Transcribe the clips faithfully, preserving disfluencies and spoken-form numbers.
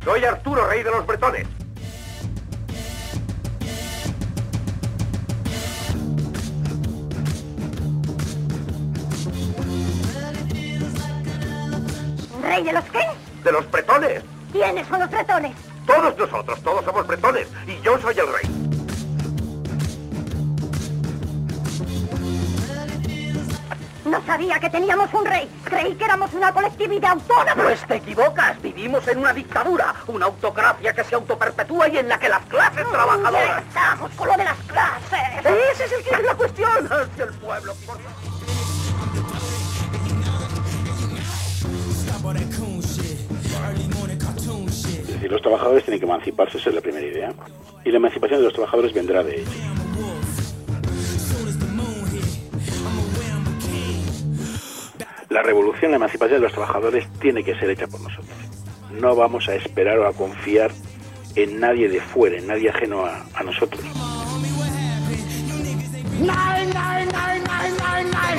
Soy Arturo, rey de los bretones. ¿Rey de los qué? De los bretones. ¿Quiénes son los bretones? Todos nosotros, todos somos bretones. Y yo soy el rey. No sabía que teníamos un rey. Creí que éramos una colectividad autónoma. Pues te equivocas. Vivimos en una dictadura, una autocracia que se autoperpetúa y en la que las clases trabajadoras... Ya estamos con lo de las clases. Ese es el que es la cuestión. Hacia el pueblo. Por... Es decir, los trabajadores tienen que emanciparse, esa es la primera idea. Y la emancipación de los trabajadores vendrá de ellos. La revolución, la emancipación de los trabajadores tiene que ser hecha por nosotros. No vamos a esperar o a confiar en nadie de fuera, en nadie ajeno a, a nosotros. Nine, nine, nine, nine, nine, nine.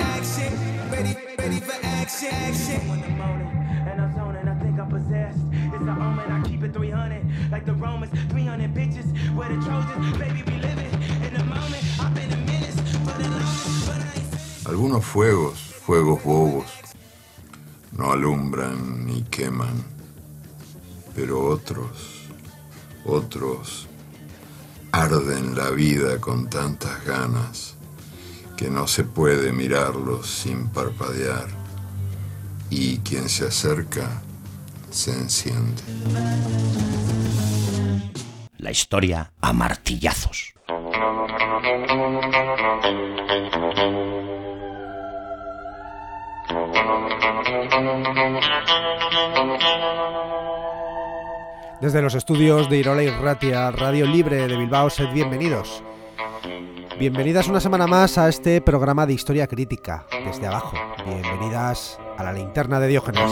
Algunos fuegos, fuegos bobos, no alumbran ni queman, pero otros, otros arden la vida con tantas ganas que no se puede mirarlos sin parpadear, y quien se acerca se enciende. La historia a martillazos. Desde los estudios de Irola y Ratia, Radio Libre de Bilbao, sed bienvenidos. Bienvenidas una semana más a este programa de historia crítica, desde abajo. Bienvenidas a la linterna de Diógenes.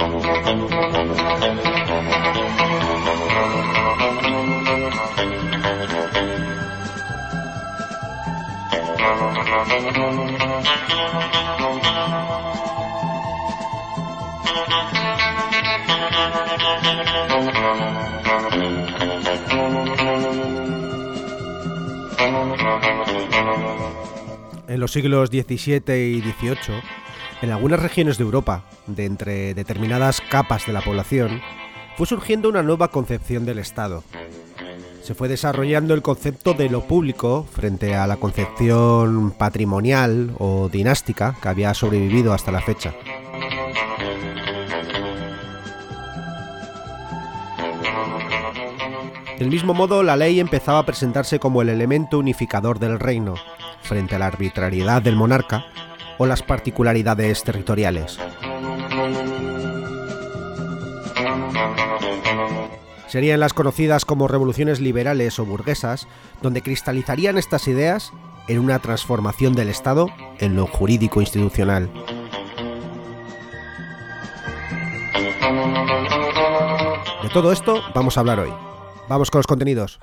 En los siglos diecisiete y dieciocho, en algunas regiones de Europa, de entre determinadas capas de la población, fue surgiendo una nueva concepción del Estado. Se fue desarrollando el concepto de lo público frente a la concepción patrimonial o dinástica que había sobrevivido hasta la fecha. Del mismo modo, la ley empezaba a presentarse como el elemento unificador del reino, frente a la arbitrariedad del monarca o las particularidades territoriales. Serían las conocidas como revoluciones liberales o burguesas, donde cristalizarían estas ideas en una transformación del Estado en lo jurídico institucional. De todo esto vamos a hablar hoy. Vamos con los contenidos.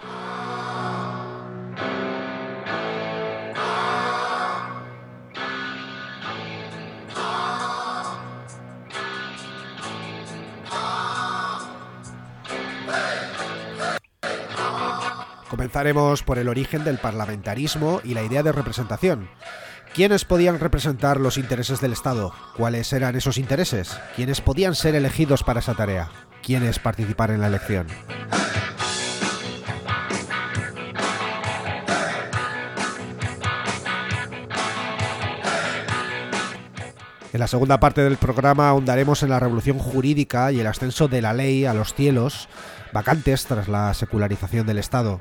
Comenzaremos por el origen del parlamentarismo y la idea de representación. ¿Quiénes podían representar los intereses del Estado? ¿Cuáles eran esos intereses? ¿Quiénes podían ser elegidos para esa tarea? ¿Quiénes participar en la elección? En la segunda parte del programa ahondaremos en la revolución jurídica y el ascenso de la ley a los cielos, vacantes tras la secularización del Estado.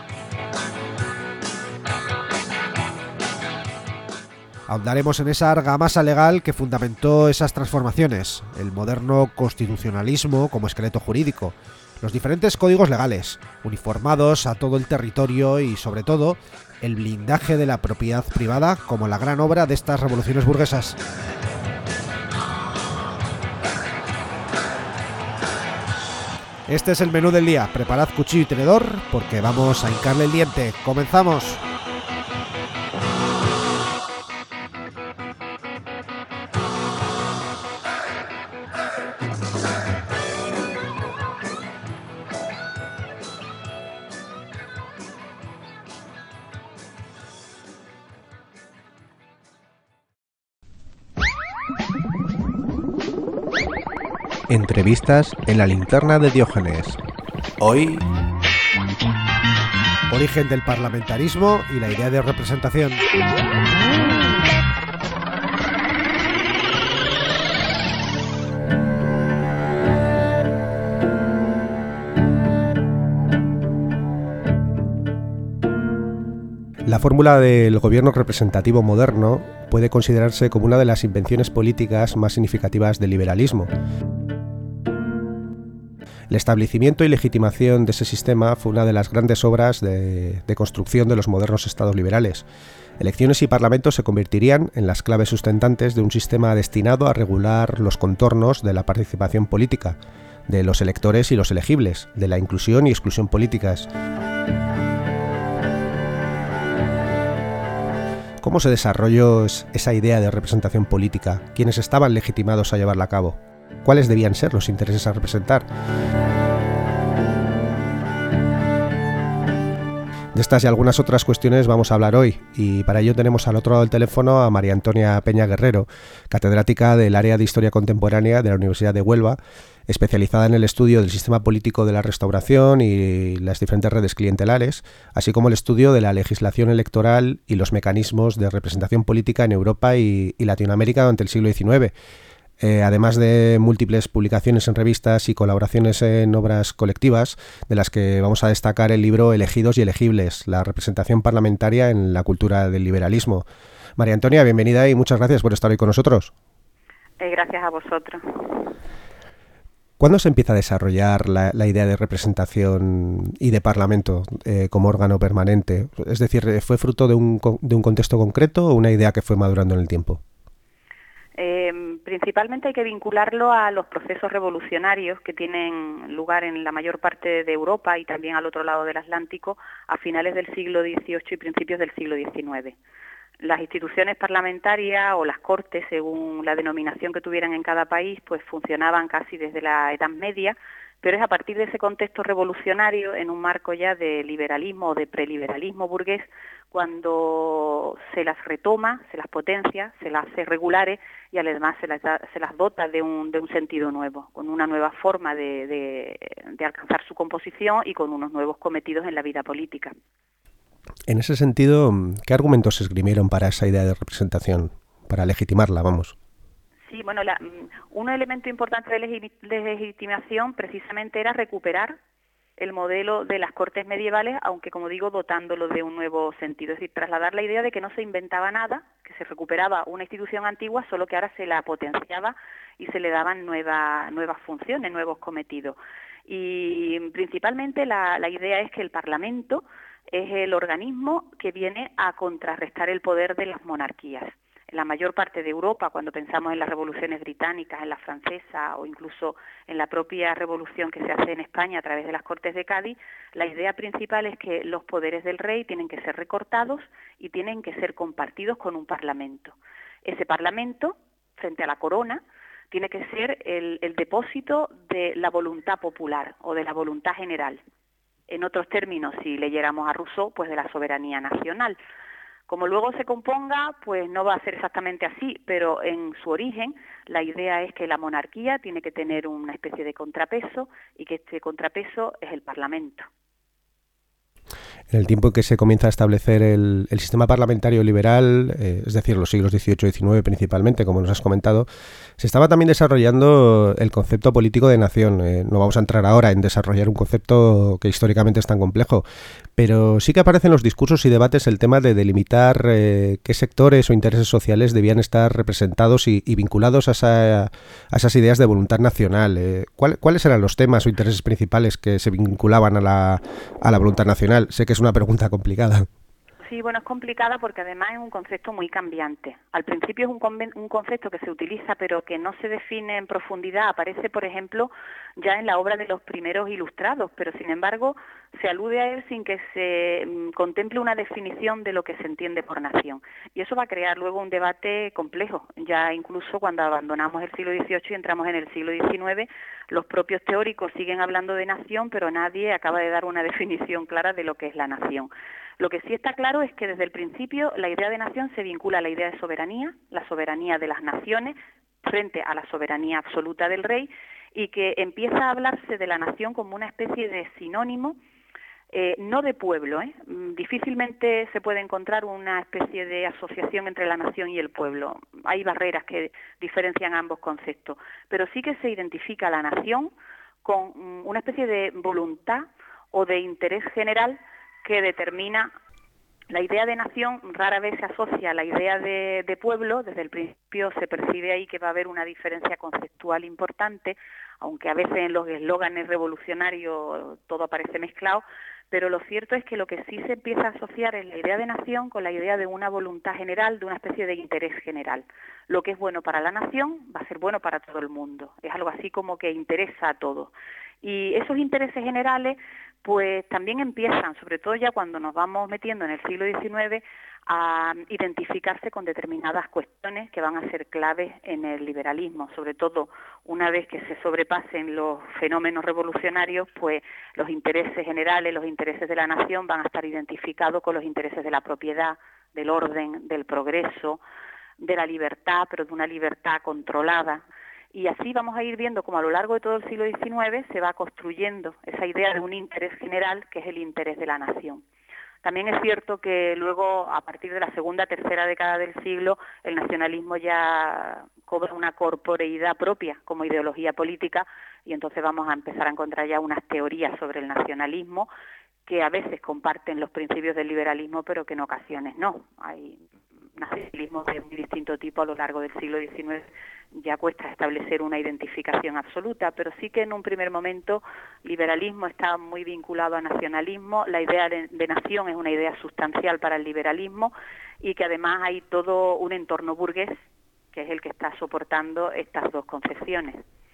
Ahondaremos en esa argamasa legal que fundamentó esas transformaciones, el moderno constitucionalismo como esqueleto jurídico, los diferentes códigos legales, uniformados a todo el territorio y, sobre todo, el blindaje de la propiedad privada como la gran obra de estas revoluciones burguesas. Este es el menú del día. Preparad cuchillo y tenedor porque vamos a hincarle el diente. ¡Comenzamos! Entrevistas en la linterna de Diógenes. Hoy... Origen del parlamentarismo y la idea de representación. La fórmula del gobierno representativo moderno puede considerarse como una de las invenciones políticas más significativas del liberalismo. El establecimiento y legitimación de ese sistema fue una de las grandes obras de, de construcción de los modernos estados liberales. Elecciones y parlamentos se convertirían en las claves sustentantes de un sistema destinado a regular los contornos de la participación política, de los electores y los elegibles, de la inclusión y exclusión políticas. ¿Cómo se desarrolló esa idea de representación política? ¿Quiénes estaban legitimados a llevarla a cabo? ¿Cuáles debían ser los intereses a representar? De estas y algunas otras cuestiones vamos a hablar hoy, y para ello tenemos al otro lado del teléfono a María Antonia Peña Guerrero, catedrática del área de Historia Contemporánea de la Universidad de Huelva, especializada en el estudio del sistema político de la Restauración y las diferentes redes clientelares, así como el estudio de la legislación electoral y los mecanismos de representación política en Europa y, y Latinoamérica durante el siglo diecinueve. Eh, además de múltiples publicaciones en revistas y colaboraciones en obras colectivas, de las que vamos a destacar el libro Elegidos y Elegibles, la representación parlamentaria en la cultura del liberalismo. María Antonia, bienvenida y muchas gracias por estar hoy con nosotros. Eh, gracias a vosotros. ¿Cuándo se empieza a desarrollar la, la idea de representación y de parlamento eh, como órgano permanente? Es decir, ¿fue fruto de un, de un contexto concreto o una idea que fue madurando en el tiempo? Eh, principalmente hay que vincularlo a los procesos revolucionarios que tienen lugar en la mayor parte de Europa y también al otro lado del Atlántico a finales del siglo dieciocho y principios del siglo diecinueve. Las instituciones parlamentarias o las cortes, según la denominación que tuvieran en cada país, pues funcionaban casi desde la Edad Media, pero es a partir de ese contexto revolucionario, en un marco ya de liberalismo o de preliberalismo burgués, cuando se las retoma, se las potencia, se las hace regulares y además se las, da, se las dota de un, de un sentido nuevo, con una nueva forma de, de, de alcanzar su composición y con unos nuevos cometidos en la vida política. En ese sentido, ¿qué argumentos se esgrimieron para esa idea de representación, para legitimarla, vamos? Sí, bueno, la, un elemento importante de, legi- de legitimación precisamente era recuperar el modelo de las cortes medievales, aunque, como digo, dotándolo de un nuevo sentido. Es decir, trasladar la idea de que no se inventaba nada, que se recuperaba una institución antigua, solo que ahora se la potenciaba y se le daban nueva, nuevas funciones, nuevos cometidos. Y principalmente la, la idea es que el Parlamento es el organismo que viene a contrarrestar el poder de las monarquías. En la mayor parte de Europa, cuando pensamos en las revoluciones británicas, en la francesa o incluso en la propia revolución que se hace en España a través de las Cortes de Cádiz, la idea principal es que los poderes del rey tienen que ser recortados y tienen que ser compartidos con un parlamento. Ese parlamento, frente a la corona, tiene que ser el, el depósito de la voluntad popular o de la voluntad general. En otros términos, si leyéramos a Rousseau, pues de la soberanía nacional. Como luego se componga, pues no va a ser exactamente así, pero en su origen la idea es que la monarquía tiene que tener una especie de contrapeso y que este contrapeso es el Parlamento. En el tiempo en que se comienza a establecer el, el sistema parlamentario liberal, eh, es decir, los siglos dieciocho y diecinueve principalmente, como nos has comentado, se estaba también desarrollando el concepto político de nación. Eh, no vamos a entrar ahora en desarrollar un concepto que históricamente es tan complejo, pero sí que aparece en los discursos y debates el tema de delimitar eh, qué sectores o intereses sociales debían estar representados y, y vinculados a, esa, a esas ideas de voluntad nacional. Eh, ¿cuál, ¿Cuáles eran los temas o intereses principales que se vinculaban a la, a la voluntad nacional? Sé que es una pregunta complicada. Sí, bueno, es complicada porque además es un concepto muy cambiante. Al principio es un, conven- un concepto que se utiliza pero que no se define en profundidad. Aparece, por ejemplo, ya en la obra de los primeros ilustrados, pero sin embargo se alude a él sin que se mm, contemple una definición de lo que se entiende por nación. Y eso va a crear luego un debate complejo. Ya incluso cuando abandonamos el siglo dieciocho y entramos en el siglo diecinueve, los propios teóricos siguen hablando de nación, pero nadie acaba de dar una definición clara de lo que es la nación. Lo que sí está claro es que desde el principio la idea de nación se vincula a la idea de soberanía, la soberanía de las naciones frente a la soberanía absoluta del rey, y que empieza a hablarse de la nación como una especie de sinónimo, eh, no de pueblo, ¿eh? Difícilmente se puede encontrar una especie de asociación entre la nación y el pueblo. Hay barreras que diferencian ambos conceptos, pero sí que se identifica la nación con una especie de voluntad o de interés general que determina. La idea de nación rara vez se asocia a la idea de, de pueblo. Desde el principio se percibe ahí que va a haber una diferencia conceptual importante, aunque a veces en los eslóganes revolucionarios todo aparece mezclado, pero lo cierto es que lo que sí se empieza a asociar es la idea de nación con la idea de una voluntad general, de una especie de interés general. Lo que es bueno para la nación va a ser bueno para todo el mundo. Es algo así como que interesa a todos. Y esos intereses generales pues también empiezan, sobre todo ya cuando nos vamos metiendo en el siglo diecinueve, a identificarse con determinadas cuestiones que van a ser claves en el liberalismo, sobre todo una vez que se sobrepasen los fenómenos revolucionarios, pues los intereses generales, los intereses de la nación van a estar identificados con los intereses de la propiedad, del orden, del progreso, de la libertad, pero de una libertad controlada. Y así vamos a ir viendo cómo a lo largo de todo el siglo diecinueve se va construyendo esa idea de un interés general que es el interés de la nación. También es cierto que luego, a partir de la segunda, tercera década del siglo, el nacionalismo ya cobra una corporeidad propia como ideología política y entonces vamos a empezar a encontrar ya unas teorías sobre el nacionalismo que a veces comparten los principios del liberalismo, pero que en ocasiones no. Hay nacionalismos de muy distinto tipo a lo largo del siglo diecinueve. Ya cuesta establecer una identificación absoluta, pero sí que en un primer momento liberalismo está muy vinculado a nacionalismo. La idea de, de nación es una idea sustancial para el liberalismo y que además hay todo un entorno burgués que es el que está soportando estas dos concepciones.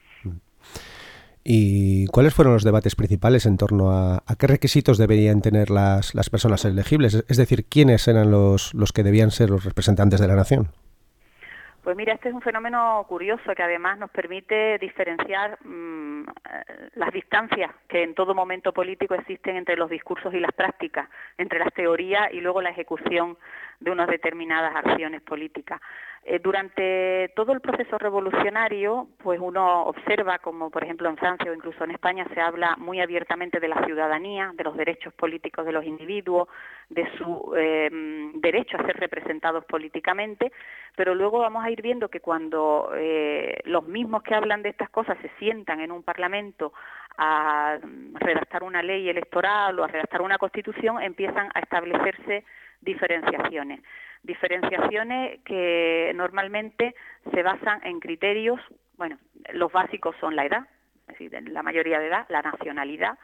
¿Y cuáles fueron los debates principales en torno a, a qué requisitos deberían tener las, las personas elegibles? Es decir, ¿quiénes eran los, los que debían ser los representantes de la nación? Pues mira, este es un fenómeno curioso que además nos permite diferenciar mmm, las distancias que en todo momento político existen entre los discursos y las prácticas, entre las teorías y luego la ejecución de unas determinadas acciones políticas. Eh, durante todo el proceso revolucionario, pues uno observa como, por ejemplo, en Francia o incluso en España se habla muy abiertamente de la ciudadanía, de los derechos políticos de los individuos, de su eh, derecho a ser representados políticamente, pero luego vamos a ir viendo que cuando eh, los mismos que hablan de estas cosas se sientan en un parlamento a redactar una ley electoral o a redactar una constitución, empiezan a establecerse diferenciaciones. Diferenciaciones que normalmente se basan en criterios, bueno, los básicos son la edad, es decir, la mayoría de edad, la nacionalidad,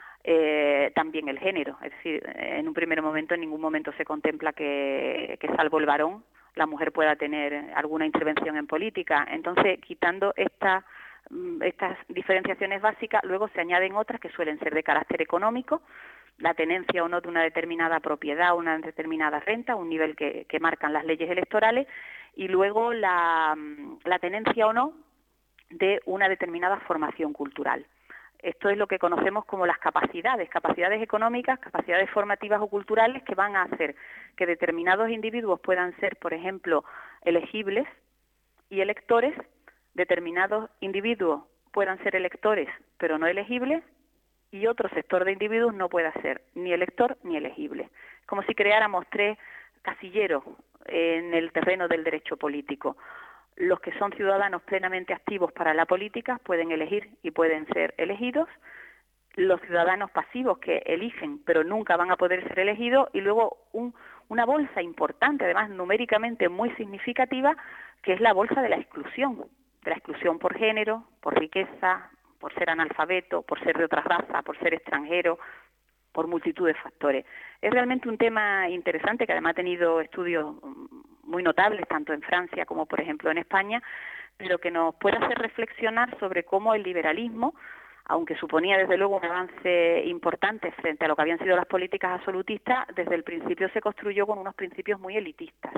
eh, también el género, es decir, en un primer momento, en ningún momento se contempla que, que salvo el varón, la mujer pueda tener alguna intervención en política. Entonces, quitando esta, estas diferenciaciones básicas, luego se añaden otras que suelen ser de carácter económico, la tenencia o no de una determinada propiedad, una determinada renta, un nivel que, que marcan las leyes electorales, y luego la, la tenencia o no de una determinada formación cultural. Esto es lo que conocemos como las capacidades, capacidades económicas, capacidades formativas o culturales que van a hacer que determinados individuos puedan ser, por ejemplo, elegibles y electores, determinados individuos puedan ser electores pero no elegibles, y otro sector de individuos no pueda ser ni elector ni elegible. Es como si creáramos tres casilleros en el terreno del derecho político. Los que son ciudadanos plenamente activos para la política pueden elegir y pueden ser elegidos. Los ciudadanos pasivos que eligen pero nunca van a poder ser elegidos. Y luego un, una bolsa importante, además numéricamente muy significativa, que es la bolsa de la exclusión. De la exclusión por género, por riqueza, por ser analfabeto, por ser de otra raza, por ser extranjero, por multitud de factores. Es realmente un tema interesante que además ha tenido estudios muy notables, tanto en Francia como, por ejemplo, en España, pero que nos puede hacer reflexionar sobre cómo el liberalismo, aunque suponía desde luego un avance importante frente a lo que habían sido las políticas absolutistas, desde el principio se construyó con unos principios muy elitistas,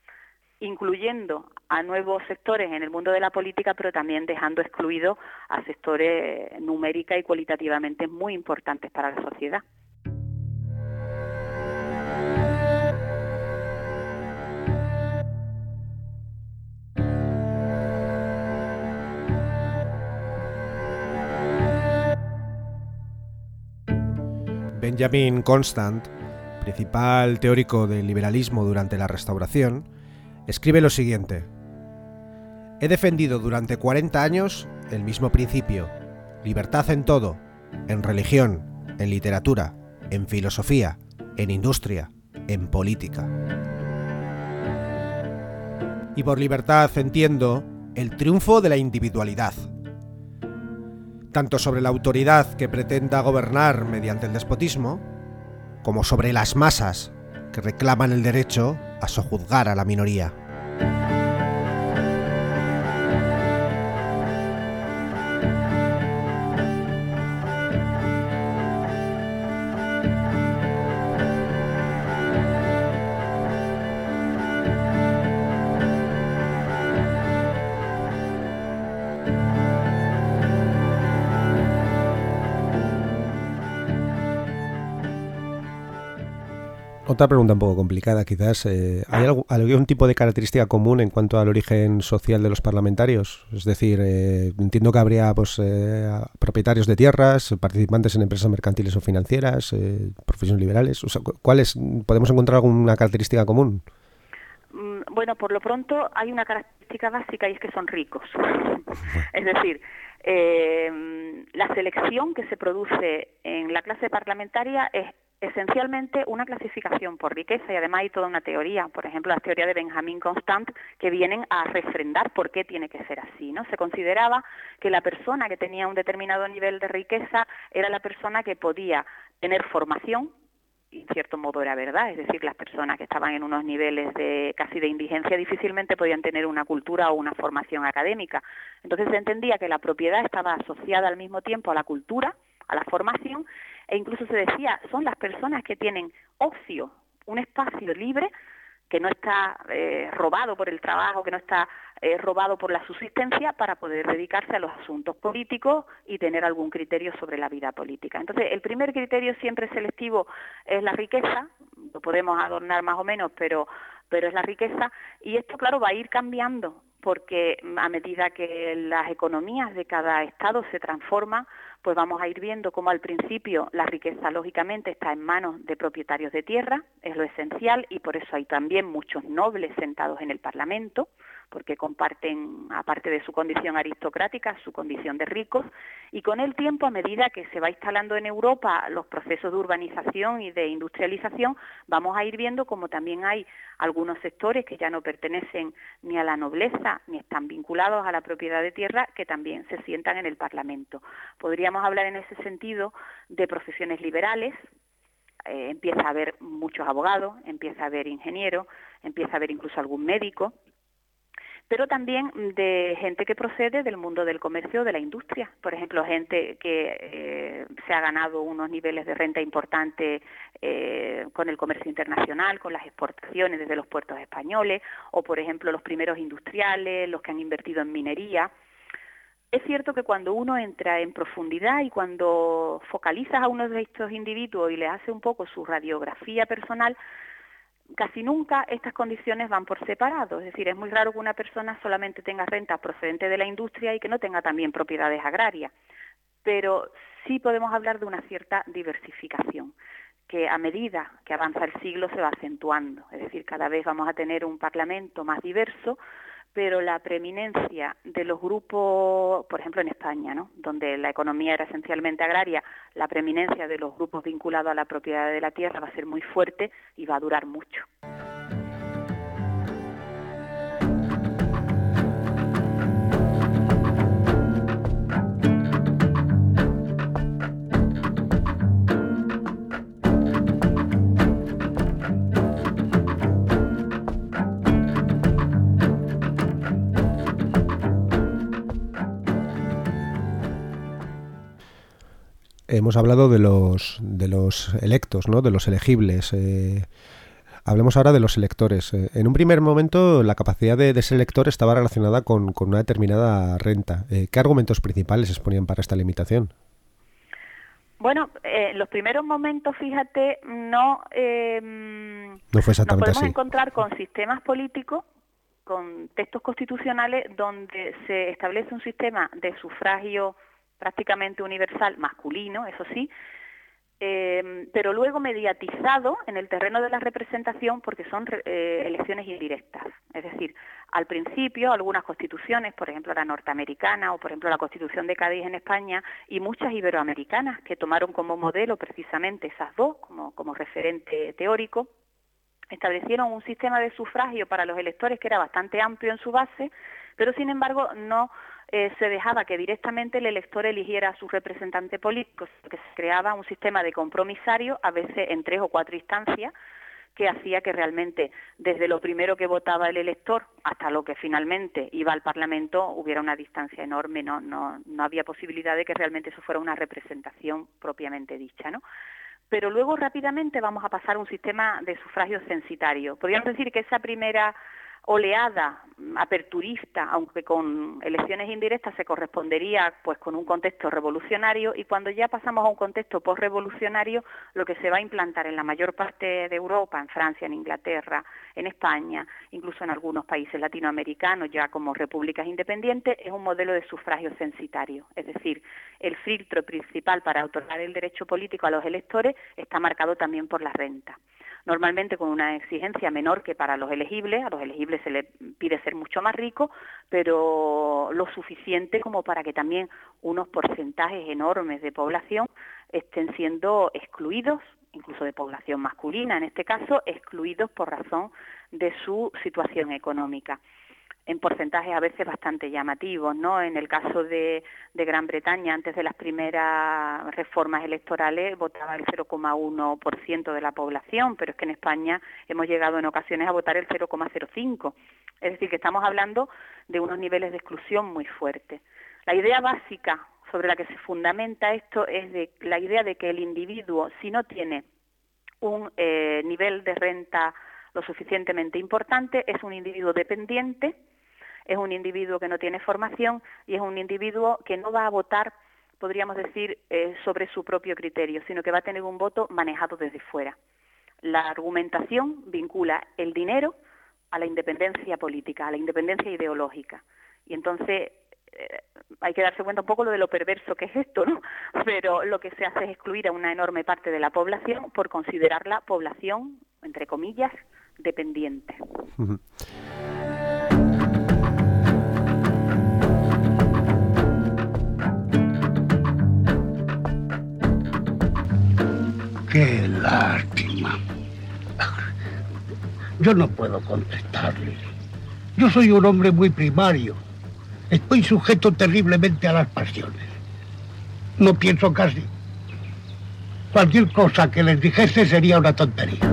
incluyendo a nuevos sectores en el mundo de la política, pero también dejando excluidos a sectores numérica y cualitativamente muy importantes para la sociedad. Benjamin Constant, principal teórico del liberalismo durante la Restauración, escribe lo siguiente: he defendido durante cuarenta años el mismo principio: libertad en todo, en religión, en literatura, en filosofía, en industria, en política. Y por libertad entiendo el triunfo de la individualidad, tanto sobre la autoridad que pretenda gobernar mediante el despotismo, como sobre las masas que reclaman el derecho a sojuzgar a la minoría. Otra pregunta un poco complicada, quizás. Eh, ¿Hay algún, algún tipo de característica común en cuanto al origen social de los parlamentarios? Es decir, eh, entiendo que habría pues, eh, propietarios de tierras, participantes en empresas mercantiles o financieras, eh, profesiones liberales. O sea, ¿cuáles, ¿podemos encontrar alguna característica común? Bueno, por lo pronto hay una característica básica y es que son ricos. Es decir, eh, la selección que se produce en la clase parlamentaria es esencialmente una clasificación por riqueza, y además hay toda una teoría, por ejemplo, la teoría de Benjamin Constant, que vienen a refrendar por qué tiene que ser así, ¿no? Se consideraba que la persona que tenía un determinado nivel de riqueza era la persona que podía tener formación, y en cierto modo era verdad, es decir, las personas que estaban en unos niveles de casi de indigencia difícilmente podían tener una cultura o una formación académica. Entonces se entendía que la propiedad estaba asociada al mismo tiempo a la cultura, a la formación, e incluso se decía, son las personas que tienen ocio, un espacio libre que no está eh, robado por el trabajo, que no está eh, robado por la subsistencia, para poder dedicarse a los asuntos políticos y tener algún criterio sobre la vida política. Entonces, el primer criterio siempre selectivo es la riqueza, lo podemos adornar más o menos, pero, pero es la riqueza, y esto, claro, va a ir cambiando, porque a medida que las economías de cada estado se transforman, pues vamos a ir viendo cómo al principio la riqueza lógicamente está en manos de propietarios de tierra, es lo esencial, y por eso hay también muchos nobles sentados en el Parlamento, porque comparten, aparte de su condición aristocrática, su condición de ricos, y con el tiempo, a medida que se va instalando en Europa los procesos de urbanización y de industrialización, vamos a ir viendo como también hay algunos sectores que ya no pertenecen ni a la nobleza, ni están vinculados a la propiedad de tierra, que también se sientan en el Parlamento. Podríamos hablar en ese sentido de profesiones liberales. Eh, empieza a haber muchos abogados, empieza a haber ingenieros, empieza a haber incluso algún médico, pero también de gente que procede del mundo del comercio, de la industria. Por ejemplo, gente que eh, se ha ganado unos niveles de renta importantes eh, con el comercio internacional, con las exportaciones desde los puertos españoles, o por ejemplo los primeros industriales, los que han invertido en minería. Es cierto que cuando uno entra en profundidad y cuando focalizas a uno de estos individuos y le hace un poco su radiografía personal, casi nunca estas condiciones van por separado. Es decir, es muy raro que una persona solamente tenga rentas procedentes de la industria y que no tenga también propiedades agrarias. Pero sí podemos hablar de una cierta diversificación, que a medida que avanza el siglo se va acentuando. Es decir, cada vez vamos a tener un parlamento más diverso, pero la preeminencia de los grupos, por ejemplo en España, ¿no?, donde la economía era esencialmente agraria, la preeminencia de los grupos vinculados a la propiedad de la tierra va a ser muy fuerte y va a durar mucho. Hemos hablado de los de los electos, ¿no?, de los elegibles. Eh, hablemos ahora de los electores. Eh, en un primer momento, la capacidad de, de ser elector estaba relacionada con, con una determinada renta. Eh, ¿Qué argumentos principales exponían para esta limitación? Bueno, eh, en los primeros momentos, fíjate, no, eh, no fue exactamente nos podemos así. encontrar con sistemas políticos, con textos constitucionales, donde se establece un sistema de sufragio prácticamente universal, masculino, eso sí, Eh, pero luego mediatizado en el terreno de la representación porque son eh, elecciones indirectas. Es decir, al principio algunas constituciones, por ejemplo la norteamericana o por ejemplo la Constitución de Cádiz en España y muchas iberoamericanas que tomaron como modelo precisamente esas dos como, como referente teórico, establecieron un sistema de sufragio para los electores que era bastante amplio en su base, pero sin embargo no eh, se dejaba que directamente el elector eligiera a su representante político, que se creaba un sistema de compromisario, a veces en tres o cuatro instancias, que hacía que realmente desde lo primero que votaba el elector hasta lo que finalmente iba al Parlamento hubiera una distancia enorme, no, no, no había posibilidad de que realmente eso fuera una representación propiamente dicha, ¿no? Pero luego rápidamente vamos a pasar a un sistema de sufragio censitario. Podríamos decir que esa primera oleada aperturista, aunque con elecciones indirectas, se correspondería pues con un contexto revolucionario, y cuando ya pasamos a un contexto posrevolucionario, lo que se va a implantar en la mayor parte de Europa, en Francia, en Inglaterra, en España, incluso en algunos países latinoamericanos ya como repúblicas independientes, es un modelo de sufragio censitario. Es decir, el filtro principal para otorgar el derecho político a los electores está marcado también por la renta. Normalmente con una exigencia menor que para los elegibles. A los elegibles se les pide ser mucho más ricos, pero lo suficiente como para que también unos porcentajes enormes de población estén siendo excluidos, incluso de población masculina, en este caso, excluidos por razón de su situación económica, en porcentajes a veces bastante llamativos, ¿no? En el caso de, de Gran Bretaña, antes de las primeras reformas electorales, votaba el cero coma uno por ciento de la población, pero es que en España hemos llegado en ocasiones a votar el cero coma cero cinco por ciento. Es decir, que estamos hablando de unos niveles de exclusión muy fuertes. La idea básica sobre la que se fundamenta esto es de la idea de que el individuo, si no tiene un eh, nivel de renta lo suficientemente importante, es un individuo dependiente, es un individuo que no tiene formación y es un individuo que no va a votar, podríamos decir, eh, sobre su propio criterio, sino que va a tener un voto manejado desde fuera. La argumentación vincula el dinero a la independencia política, a la independencia ideológica. Y entonces eh, hay que darse cuenta un poco de lo perverso que es esto, ¿no? Pero lo que se hace es excluir a una enorme parte de la población por considerarla población, entre comillas, dependiente. Uh-huh. ¡Qué lástima! Yo no puedo contestarle. Yo soy un hombre muy primario. Estoy sujeto terriblemente a las pasiones. No pienso casi. Cualquier cosa que les dijese sería una tontería.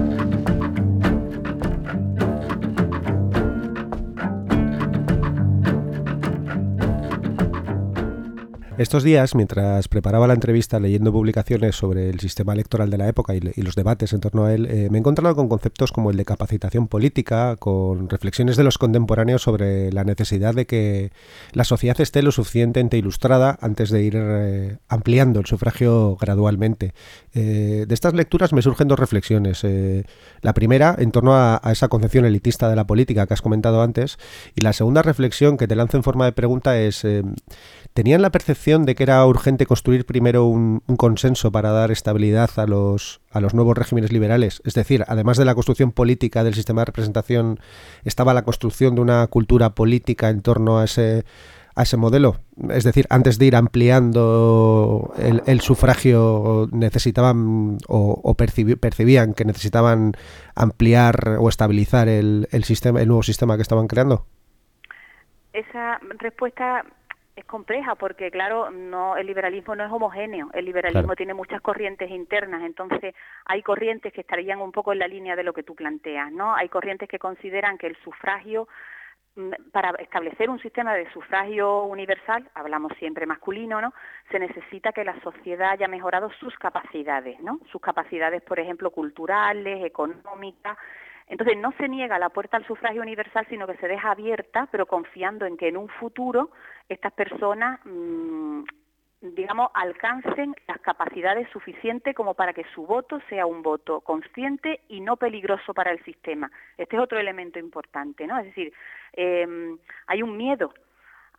Estos días, mientras preparaba la entrevista leyendo publicaciones sobre el sistema electoral de la época y, le, y los debates en torno a él, eh, me he encontrado con conceptos como el de capacitación política, con reflexiones de los contemporáneos sobre la necesidad de que la sociedad esté lo suficientemente ilustrada antes de ir eh, ampliando el sufragio gradualmente. Eh, de estas lecturas me surgen dos reflexiones. Eh, la primera, en torno a, a esa concepción elitista de la política que has comentado antes, y la segunda reflexión que te lanzo en forma de pregunta es... Eh, ¿Tenían la percepción de que era urgente construir primero un, un consenso para dar estabilidad a los, a los nuevos regímenes liberales? Es decir, además de la construcción política del sistema de representación, ¿estaba la construcción de una cultura política en torno a ese, a ese modelo? Es decir, antes de ir ampliando el, el sufragio, necesitaban o, o percibi, percibían que necesitaban ampliar o estabilizar el, el, sistema, el nuevo sistema que estaban creando. Esa respuesta es compleja porque, claro, no el liberalismo no es homogéneo. El liberalismo claro. tiene muchas corrientes internas, entonces hay corrientes que estarían un poco en la línea de lo que tú planteas, ¿no? Hay corrientes que consideran que el sufragio, para establecer un sistema de sufragio universal, hablamos siempre masculino, ¿no? Se necesita que la sociedad haya mejorado sus capacidades, ¿no? Sus capacidades, por ejemplo, culturales, económicas. Entonces no se niega la puerta al sufragio universal, sino que se deja abierta, pero confiando en que en un futuro estas personas, mmm, digamos, alcancen las capacidades suficientes como para que su voto sea un voto consciente y no peligroso para el sistema. Este es otro elemento importante, ¿no? Es decir, eh, hay un miedo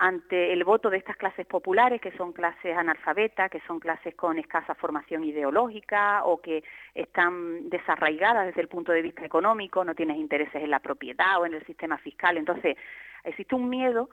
ante el voto de estas clases populares, que son clases analfabetas, que son clases con escasa formación ideológica o que están desarraigadas desde el punto de vista económico, no tienen intereses en la propiedad o en el sistema fiscal. Entonces, existe un miedo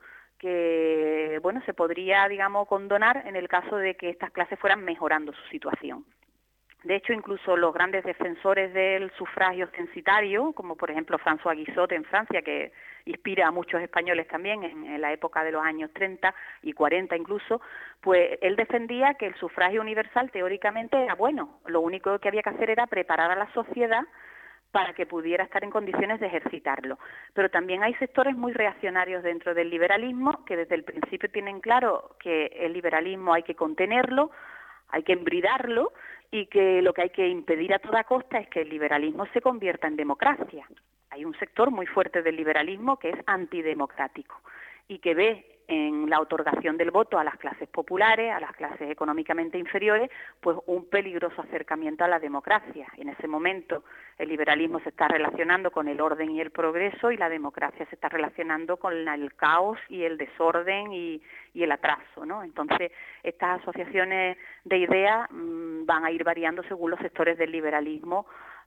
que, bueno, se podría, digamos, condonar en el caso de que estas clases fueran mejorando su situación. De hecho, incluso los grandes defensores del sufragio censitario, como por ejemplo François Guizot en Francia, que inspira a muchos españoles también en, en la época de los años treinta y cuarenta incluso, pues él defendía que el sufragio universal teóricamente era bueno. Lo único que había que hacer era preparar a la sociedad para que pudiera estar en condiciones de ejercitarlo. Pero también hay sectores muy reaccionarios dentro del liberalismo que desde el principio tienen claro que el liberalismo hay que contenerlo, hay que embridarlo y que lo que hay que impedir a toda costa es que el liberalismo se convierta en democracia. Hay un sector muy fuerte del liberalismo que es antidemocrático y que ve en la otorgación del voto a las clases populares, a las clases económicamente inferiores, pues un peligroso acercamiento a la democracia. En ese momento el liberalismo se está relacionando con el orden y el progreso y la democracia se está relacionando con el caos y el desorden y, y el atraso, ¿no? Entonces, estas asociaciones de ideas mmm, van a ir variando según los sectores del liberalismo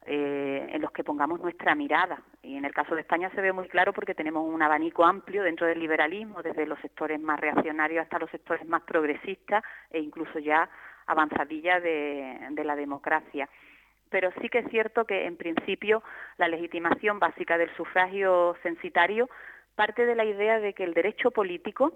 Eh, en los que pongamos nuestra mirada. Y en el caso de España se ve muy claro porque tenemos un abanico amplio dentro del liberalismo, desde los sectores más reaccionarios hasta los sectores más progresistas e incluso ya avanzadilla de, de la democracia. Pero sí que es cierto que en principio la legitimación básica del sufragio censitario parte de la idea de que el derecho político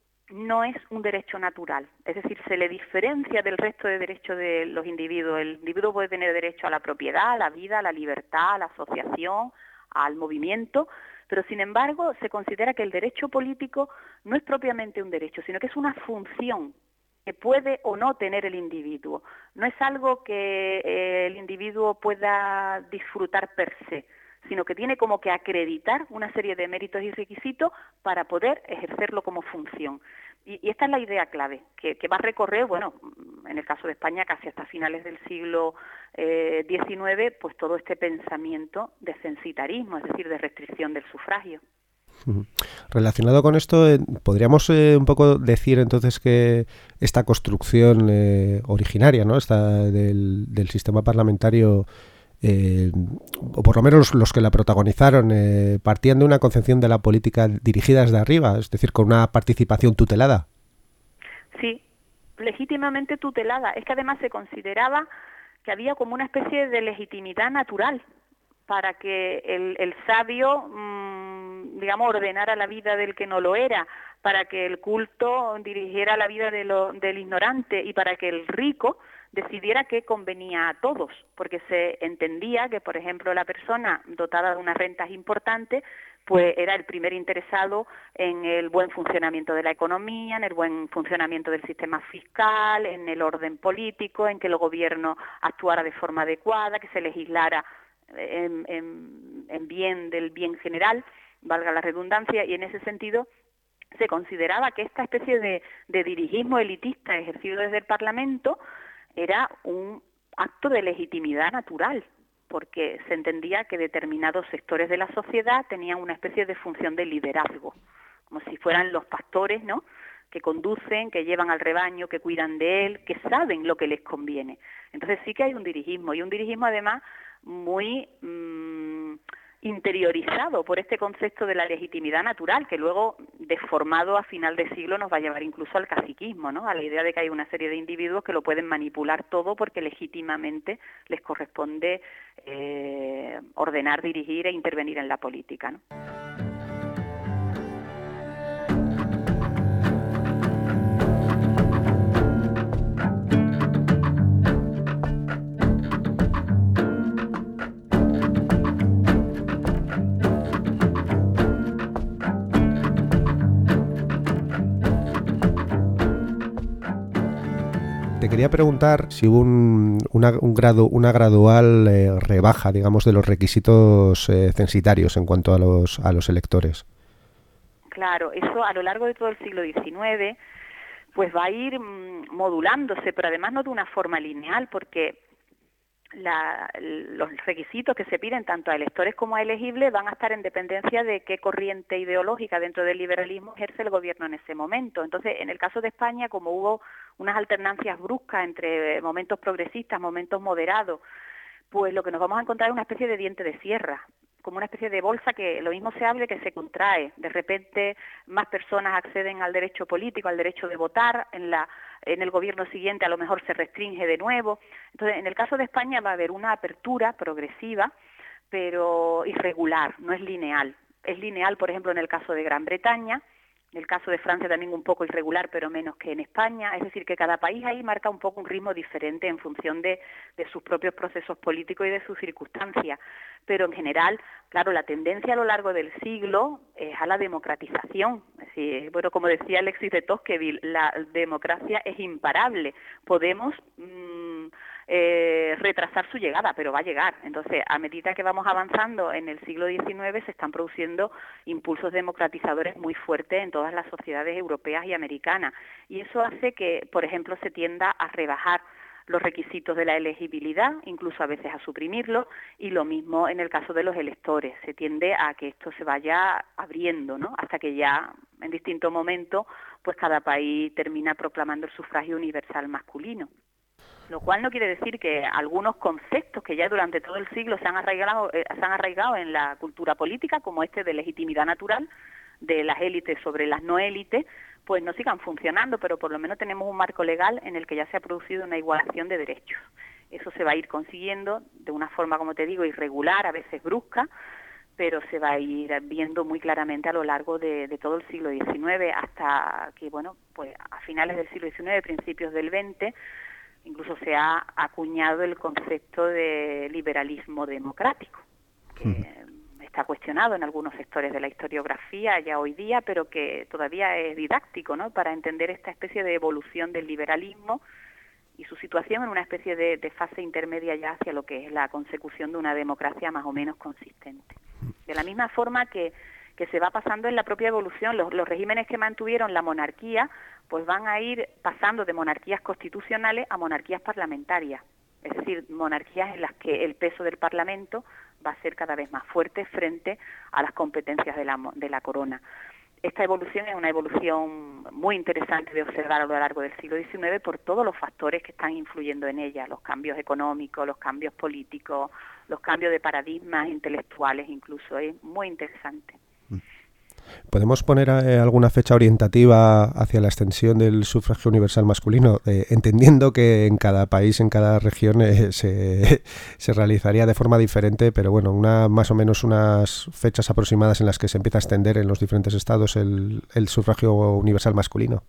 no es un derecho natural, es decir, se le diferencia del resto de derechos de los individuos. El individuo puede tener derecho a la propiedad, a la vida, a la libertad, a la asociación, al movimiento, pero sin embargo se considera que el derecho político no es propiamente un derecho, sino que es una función que puede o no tener el individuo. No es algo que eh, el individuo pueda disfrutar per se, sino que tiene como que acreditar una serie de méritos y requisitos para poder ejercerlo como función. Y, y esta es la idea clave, que, que va a recorrer, bueno, en el caso de España, casi hasta finales del siglo eh, diecinueve, pues todo este pensamiento de censitarismo, es decir, de restricción del sufragio. Relacionado con esto, podríamos eh, un poco decir entonces que esta construcción eh, originaria, ¿no?, esta del, del sistema parlamentario, Eh, o por lo menos los, los que la protagonizaron, eh, partían de una concepción de la política dirigida desde arriba, es decir, con una participación tutelada. Sí, legítimamente tutelada. Es que además se consideraba que había como una especie de legitimidad natural para que el, el sabio, mmm, digamos, ordenara la vida del que no lo era, para que el culto dirigiera la vida de lo, del ignorante y para que el rico decidiera qué convenía a todos, porque se entendía que, por ejemplo, la persona dotada de unas rentas importantes, pues era el primer interesado en el buen funcionamiento de la economía, en el buen funcionamiento del sistema fiscal, en el orden político, en que el gobierno actuara de forma adecuada, que se legislara en, en, en bien del bien general, valga la redundancia, y en ese sentido se consideraba que esta especie de, de dirigismo elitista ejercido desde el Parlamento era un acto de legitimidad natural, porque se entendía que determinados sectores de la sociedad tenían una especie de función de liderazgo, como si fueran los pastores, ¿no?, que conducen, que llevan al rebaño, que cuidan de él, que saben lo que les conviene. Entonces sí que hay un dirigismo, y un dirigismo además muy mmm, interiorizado por este concepto de la legitimidad natural, que luego, deformado a final de siglo, nos va a llevar incluso al caciquismo, ¿no?, a la idea de que hay una serie de individuos que lo pueden manipular todo porque legítimamente les corresponde eh, ordenar, dirigir e intervenir en la política, ¿no? Te quería preguntar si hubo un, una, un grado, una gradual eh, rebaja, digamos, de los requisitos eh, censitarios en cuanto a los, a los electores. Claro, eso a lo largo de todo el siglo diecinueve pues va a ir mmm, modulándose, pero además no de una forma lineal, porque La, los requisitos que se piden tanto a electores como a elegibles van a estar en dependencia de qué corriente ideológica dentro del liberalismo ejerce el gobierno en ese momento. Entonces, en el caso de España, como hubo unas alternancias bruscas entre momentos progresistas, momentos moderados, pues lo que nos vamos a encontrar es una especie de diente de sierra, como una especie de bolsa que lo mismo se abre que se contrae. De repente más personas acceden al derecho político, al derecho de votar, en la en el gobierno siguiente a lo mejor se restringe de nuevo. Entonces, en el caso de España va a haber una apertura progresiva, pero irregular, no es lineal. Es lineal, por ejemplo, en el caso de Gran Bretaña, en el caso de Francia también un poco irregular, pero menos que en España. Es decir, que cada país ahí marca un poco un ritmo diferente en función de, de sus propios procesos políticos y de sus circunstancias. Pero en general, claro, la tendencia a lo largo del siglo es a la democratización. Es decir, bueno, como decía Alexis de Tocqueville, la democracia es imparable. Podemos mmm, eh, retrasar su llegada, pero va a llegar. Entonces, a medida que vamos avanzando en el siglo diecinueve, se están produciendo impulsos democratizadores muy fuertes en todas las sociedades europeas y americanas. Y eso hace que, por ejemplo, se tienda a rebajar los requisitos de la elegibilidad, incluso a veces a suprimirlos, y lo mismo en el caso de los electores. Se tiende a que esto se vaya abriendo, ¿no?, hasta que ya en distintos momentos pues cada país termina proclamando el sufragio universal masculino. Lo cual no quiere decir que algunos conceptos que ya durante todo el siglo se han arraigado, eh, se han arraigado en la cultura política, como este de legitimidad natural, de las élites sobre las no élites, pues no sigan funcionando, pero por lo menos tenemos un marco legal en el que ya se ha producido una igualación de derechos. Eso se va a ir consiguiendo de una forma, como te digo, irregular, a veces brusca, pero se va a ir viendo muy claramente a lo largo de, de todo el siglo diecinueve, hasta que, bueno, pues a finales del siglo diecinueve, principios del veinte, incluso se ha acuñado el concepto de liberalismo democrático, que mm. está cuestionado en algunos sectores de la historiografía ya hoy día, pero que todavía es didáctico, ¿no?, para entender esta especie de evolución del liberalismo y su situación en una especie de, de fase intermedia ya hacia lo que es la consecución de una democracia más o menos consistente. De la misma forma que, que se va pasando en la propia evolución, los, los regímenes que mantuvieron la monarquía, pues van a ir pasando de monarquías constitucionales a monarquías parlamentarias. Es decir, monarquías en las que el peso del Parlamento va a ser cada vez más fuerte frente a las competencias de la, de la corona. Esta evolución es una evolución muy interesante de observar a lo largo del siglo diecinueve por todos los factores que están influyendo en ella, los cambios económicos, los cambios políticos, los cambios de paradigmas intelectuales incluso. Es muy interesante. ¿Podemos poner eh, alguna fecha orientativa hacia la extensión del sufragio universal masculino? Eh, entendiendo que en cada país, en cada región eh, se, se realizaría de forma diferente, pero bueno, una más o menos unas fechas aproximadas en las que se empieza a extender en los diferentes estados el, el sufragio universal masculino.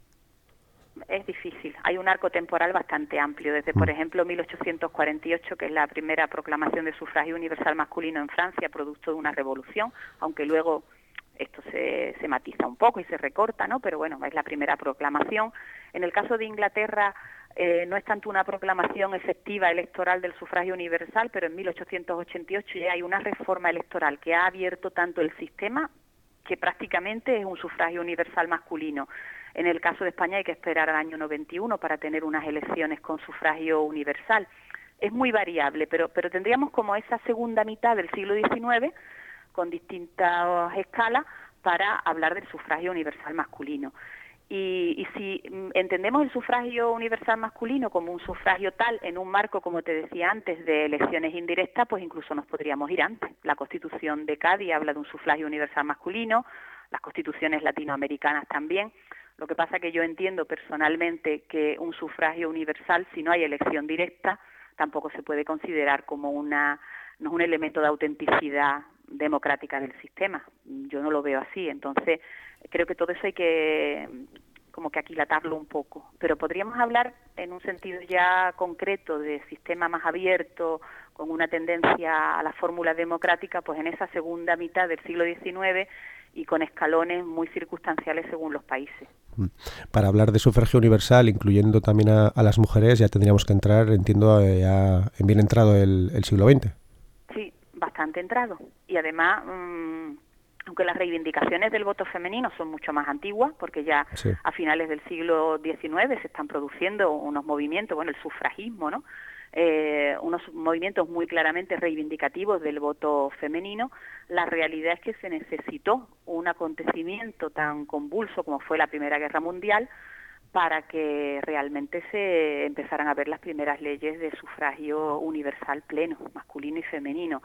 Es difícil. Hay un arco temporal bastante amplio, desde, por ejemplo, mil ochocientos cuarenta y ocho, que es la primera proclamación de sufragio universal masculino en Francia, producto de una revolución, aunque luego esto se, se matiza un poco y se recorta, ¿no? Pero bueno, es la primera proclamación. En el caso de Inglaterra eh, no es tanto una proclamación efectiva electoral del sufragio universal, pero en mil ochocientos ochenta y ocho ya hay una reforma electoral que ha abierto tanto el sistema que prácticamente es un sufragio universal masculino. En el caso de España hay que esperar al año noventa y uno para tener unas elecciones con sufragio universal. Es muy variable, pero, pero tendríamos como esa segunda mitad del siglo diecinueve con distintas escalas para hablar del sufragio universal masculino. Y, y si entendemos el sufragio universal masculino como un sufragio tal en un marco, como te decía antes, de elecciones indirectas, pues incluso nos podríamos ir antes. La Constitución de Cádiz habla de un sufragio universal masculino, las constituciones latinoamericanas también. Lo que pasa es que yo entiendo personalmente que un sufragio universal, si no hay elección directa, tampoco se puede considerar como una, no es un elemento de autenticidad democrática del sistema. Yo no lo veo así. Entonces creo que todo eso hay que como que aquilatarlo un poco, pero podríamos hablar en un sentido ya concreto de sistema más abierto, con una tendencia a la fórmula democrática, pues en esa segunda mitad del siglo diecinueve y con escalones muy circunstanciales según los países. Para hablar de sufragio universal, incluyendo también a, a las mujeres, ya tendríamos que entrar, entiendo, ya en bien entrado el, el siglo veinte. Sí, bastante entrado. Y además, mmm, aunque las reivindicaciones del voto femenino son mucho más antiguas, porque ya sí. a finales del siglo diecinueve se están produciendo unos movimientos, bueno, el sufragismo, ¿no? Eh, unos movimientos muy claramente reivindicativos del voto femenino. La realidad es que se necesitó un acontecimiento tan convulso como fue la Primera Guerra Mundial para que realmente se empezaran a ver las primeras leyes de sufragio universal pleno, masculino y femenino.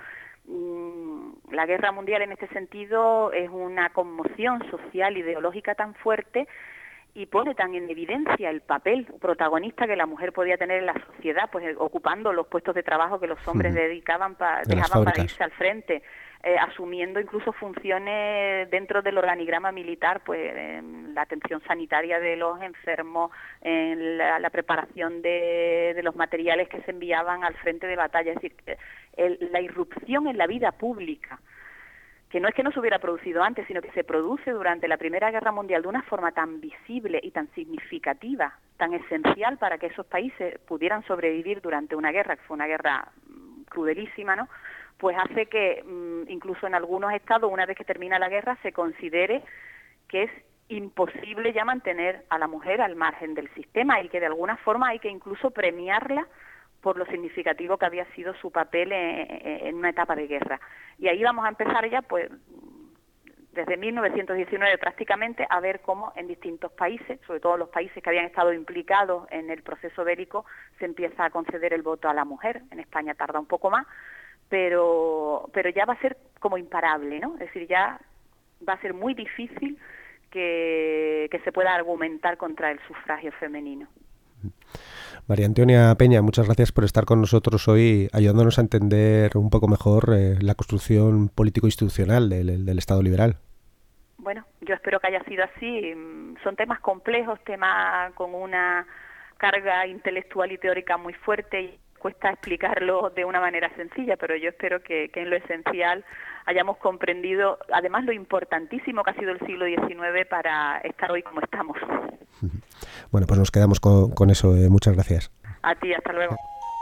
La guerra mundial en este sentido es una conmoción social, ideológica tan fuerte y pone tan en evidencia el papel protagonista que la mujer podía tener en la sociedad, pues ocupando los puestos de trabajo que los hombres uh-huh. dedicaban pa, de dejaban para irse al frente, eh, asumiendo incluso funciones dentro del organigrama militar, pues en la atención sanitaria de los enfermos, en la, la preparación de, de los materiales que se enviaban al frente de batalla, es decir, el, la irrupción en la vida pública, que no es que no se hubiera producido antes, sino que se produce durante la Primera Guerra Mundial de una forma tan visible y tan significativa, tan esencial para que esos países pudieran sobrevivir durante una guerra, que fue una guerra crudelísima, ¿no? Pues hace que incluso en algunos estados, una vez que termina la guerra, se considere que es imposible ya mantener a la mujer al margen del sistema y que de alguna forma hay que incluso premiarla por lo significativo que había sido su papel en, en una etapa de guerra. Y ahí vamos a empezar ya, pues, desde mil novecientos diecinueve prácticamente, a ver cómo en distintos países, sobre todo los países que habían estado implicados en el proceso bélico, se empieza a conceder el voto a la mujer. En España tarda un poco más, pero, pero ya va a ser como imparable, ¿no? Es decir, ya va a ser muy difícil que, que se pueda argumentar contra el sufragio femenino. María Antonia Peña, muchas gracias por estar con nosotros hoy, ayudándonos a entender un poco mejor eh, la construcción político-institucional del, del Estado liberal. Bueno, yo espero que haya sido así. Son temas complejos, temas con una carga intelectual y teórica muy fuerte y cuesta explicarlo de una manera sencilla, pero yo espero que, que en lo esencial hayamos comprendido, además, lo importantísimo que ha sido el siglo diecinueve para estar hoy como estamos. Bueno, pues nos quedamos con, con eso. Eh, muchas gracias. A ti, hasta luego.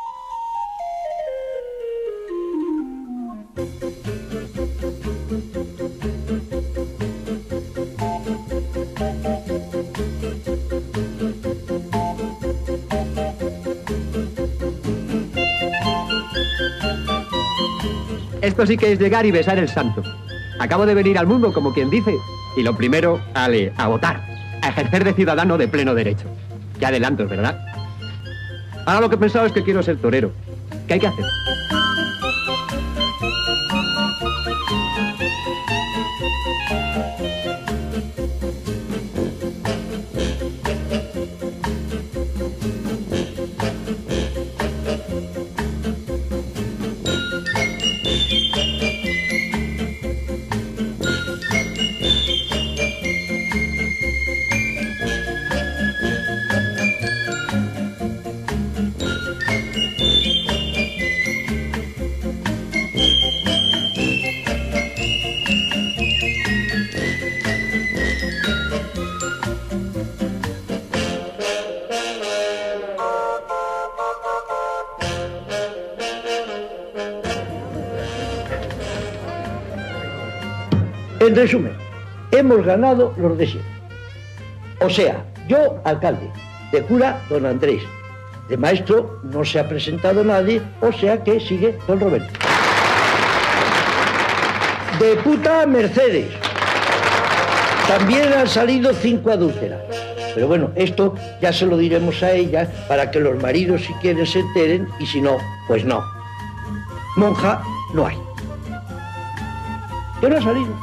Esto sí que es llegar y besar el santo. Acabo de venir al mundo, como quien dice, y lo primero, ale, a votar, a ejercer de ciudadano de pleno derecho. Qué adelantos, ¿verdad? Ahora lo que he pensado es que quiero ser torero. ¿Qué hay que hacer? En resumen, hemos ganado los de siempre. O sea, yo, alcalde, de cura, don Andrés, de maestro no se ha presentado nadie, o sea que sigue don Roberto. De puta, Mercedes. También han salido cinco adúlteras. Pero bueno, esto ya se lo diremos a ellas para que los maridos, si quieren, se enteren, y si no, pues no. Monja no hay. ¿Qué no ha salido?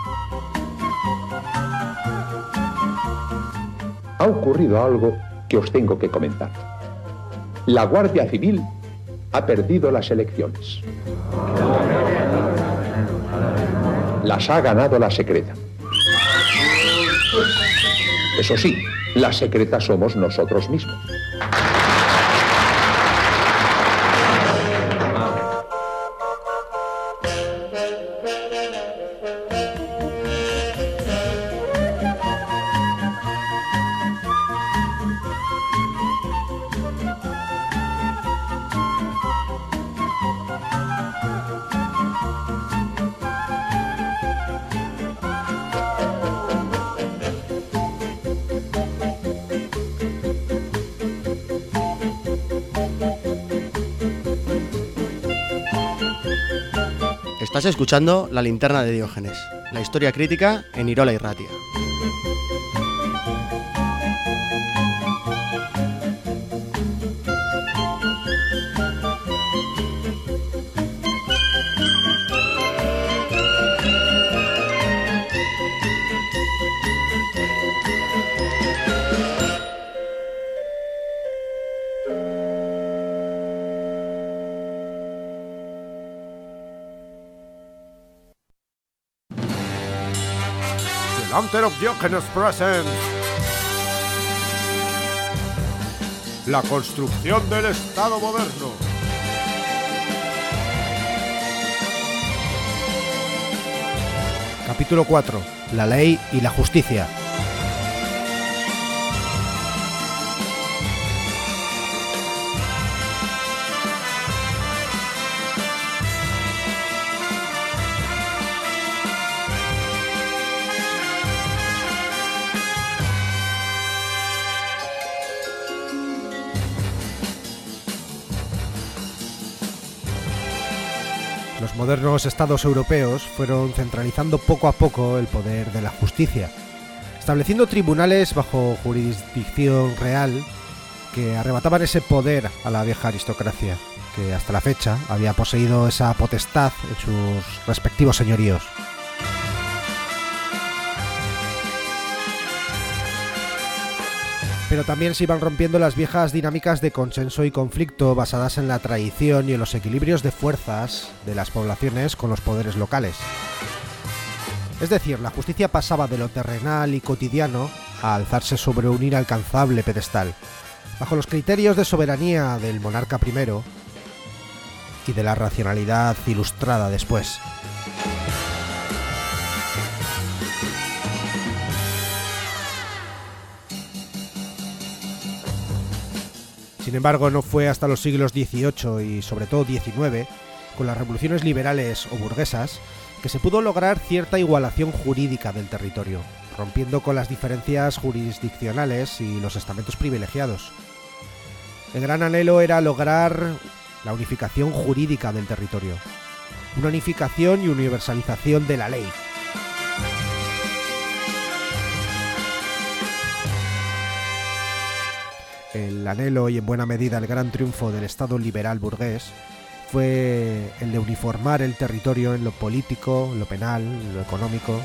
Ha ocurrido algo que os tengo que comentar. La Guardia Civil ha perdido las elecciones. Las ha ganado la secreta. Eso sí, la secreta somos nosotros mismos. Estás escuchando La Linterna de Diógenes, la historia crítica en Irola y Ratia. Hunter of Diogenes presents la construcción del Estado moderno. Capítulo cuatro. La ley y la justicia. Los modernos estados europeos fueron centralizando poco a poco el poder de la justicia, estableciendo tribunales bajo jurisdicción real que arrebataban ese poder a la vieja aristocracia, que hasta la fecha había poseído esa potestad en sus respectivos señoríos. Pero también se iban rompiendo las viejas dinámicas de consenso y conflicto basadas en la tradición y en los equilibrios de fuerzas de las poblaciones con los poderes locales. Es decir, la justicia pasaba de lo terrenal y cotidiano a alzarse sobre un inalcanzable pedestal, bajo los criterios de soberanía del monarca primero y de la racionalidad ilustrada después. Sin embargo, no fue hasta los siglos dieciocho y sobre todo diecinueve, con las revoluciones liberales o burguesas, que se pudo lograr cierta igualación jurídica del territorio, rompiendo con las diferencias jurisdiccionales y los estamentos privilegiados. El gran anhelo era lograr la unificación jurídica del territorio, una unificación y universalización de la ley. El anhelo y en buena medida el gran triunfo del Estado liberal burgués fue el de uniformar el territorio en lo político, lo penal, lo económico.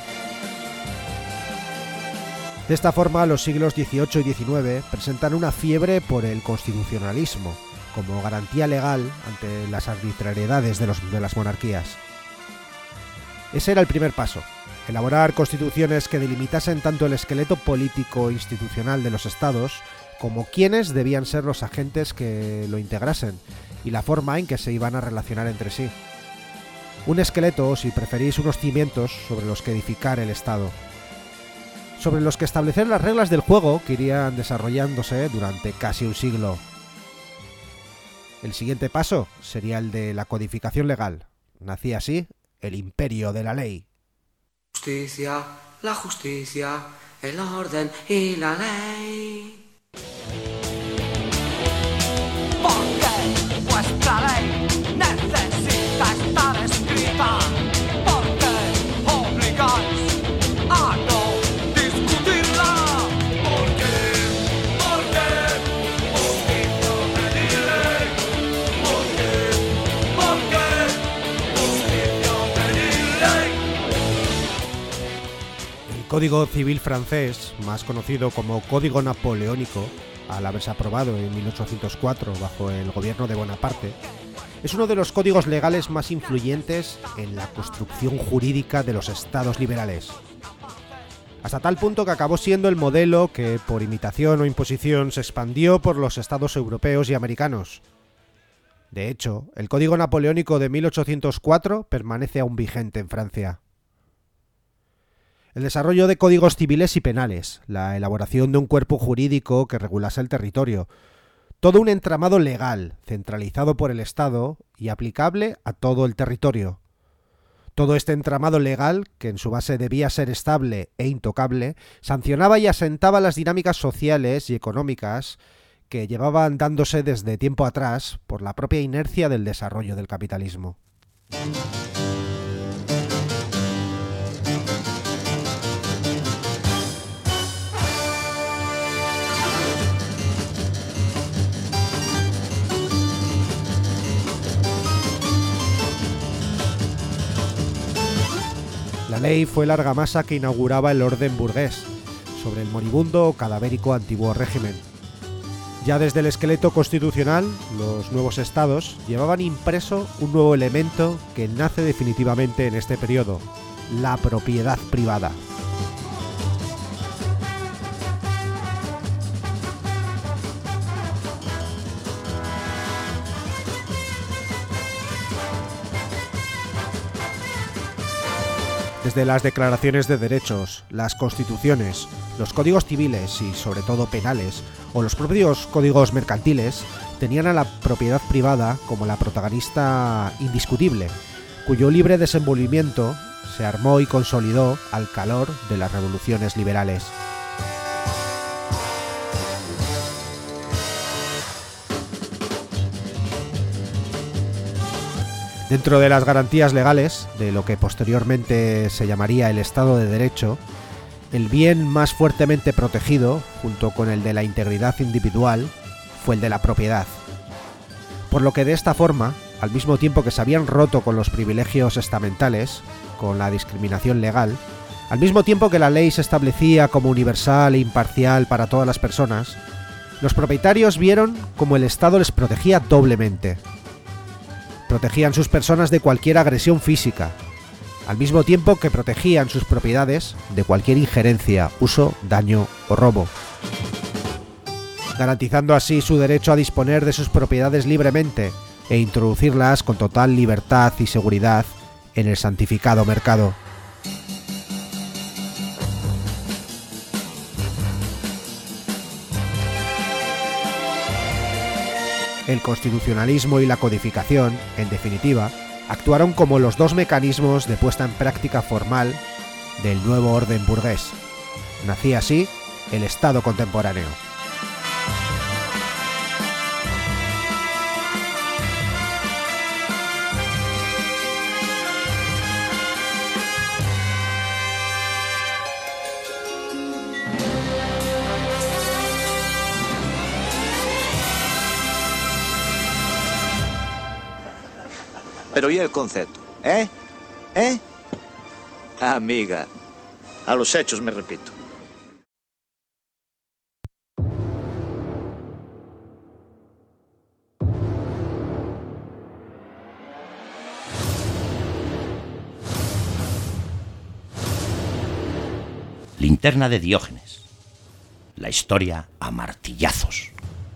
De esta forma, los siglos dieciocho y diecinueve presentan una fiebre por el constitucionalismo como garantía legal ante las arbitrariedades de, los, de las monarquías. Ese era el primer paso: elaborar constituciones que delimitasen tanto el esqueleto político e institucional de los estados como quiénes debían ser los agentes que lo integrasen y la forma en que se iban a relacionar entre sí. Un esqueleto, o si preferís, unos cimientos sobre los que edificar el Estado, sobre los que establecer las reglas del juego que irían desarrollándose durante casi un siglo. El siguiente paso sería el de la codificación legal. Nacía así el imperio de la ley. Justicia, la justicia, el orden y la ley. Porque vuestra ley necesita estar escrita. Porque obligáis a no discutirla. Porque, porque, justicia pedirle. Porque, porque, justicia pedirle. El Código Civil francés, más conocido como Código Napoleónico, al haberse aprobado en mil ochocientos cuatro bajo el gobierno de Bonaparte, es uno de los códigos legales más influyentes en la construcción jurídica de los estados liberales. Hasta tal punto que acabó siendo el modelo que, por imitación o imposición, se expandió por los estados europeos y americanos. De hecho, el Código Napoleónico de mil ochocientos cuatro permanece aún vigente en Francia. El desarrollo de códigos civiles y penales, la elaboración de un cuerpo jurídico que regulase el territorio, todo un entramado legal centralizado por el Estado y aplicable a todo el territorio. Todo este entramado legal, que en su base debía ser estable e intocable, sancionaba y asentaba las dinámicas sociales y económicas que llevaban dándose desde tiempo atrás por la propia inercia del desarrollo del capitalismo. ley fue la argamasa que inauguraba el orden burgués sobre el moribundo o cadavérico antiguo régimen. Ya desde el esqueleto constitucional, los nuevos estados llevaban impreso un nuevo elemento que nace definitivamente en este periodo: la propiedad privada. Desde las declaraciones de derechos, las constituciones, los códigos civiles y sobre todo penales, o los propios códigos mercantiles, tenían a la propiedad privada como la protagonista indiscutible, cuyo libre desenvolvimiento se armó y consolidó al calor de las revoluciones liberales. Dentro de las garantías legales de lo que posteriormente se llamaría el Estado de Derecho, el bien más fuertemente protegido, junto con el de la integridad individual, fue el de la propiedad. Por lo que de esta forma, al mismo tiempo que se habían roto con los privilegios estamentales, con la discriminación legal, al mismo tiempo que la ley se establecía como universal e imparcial para todas las personas, los propietarios vieron como el Estado les protegía doblemente. Protegían sus personas de cualquier agresión física, al mismo tiempo que protegían sus propiedades de cualquier injerencia, uso, daño o robo, garantizando así su derecho a disponer de sus propiedades libremente e introducirlas con total libertad y seguridad en el santificado mercado. El constitucionalismo y la codificación, en definitiva, actuaron como los dos mecanismos de puesta en práctica formal del nuevo orden burgués. Nacía así el Estado contemporáneo. Pero ¿y el concepto? ¿Eh? ¿Eh? Amiga, a los hechos me repito. Linterna de Diógenes. La historia a martillazos.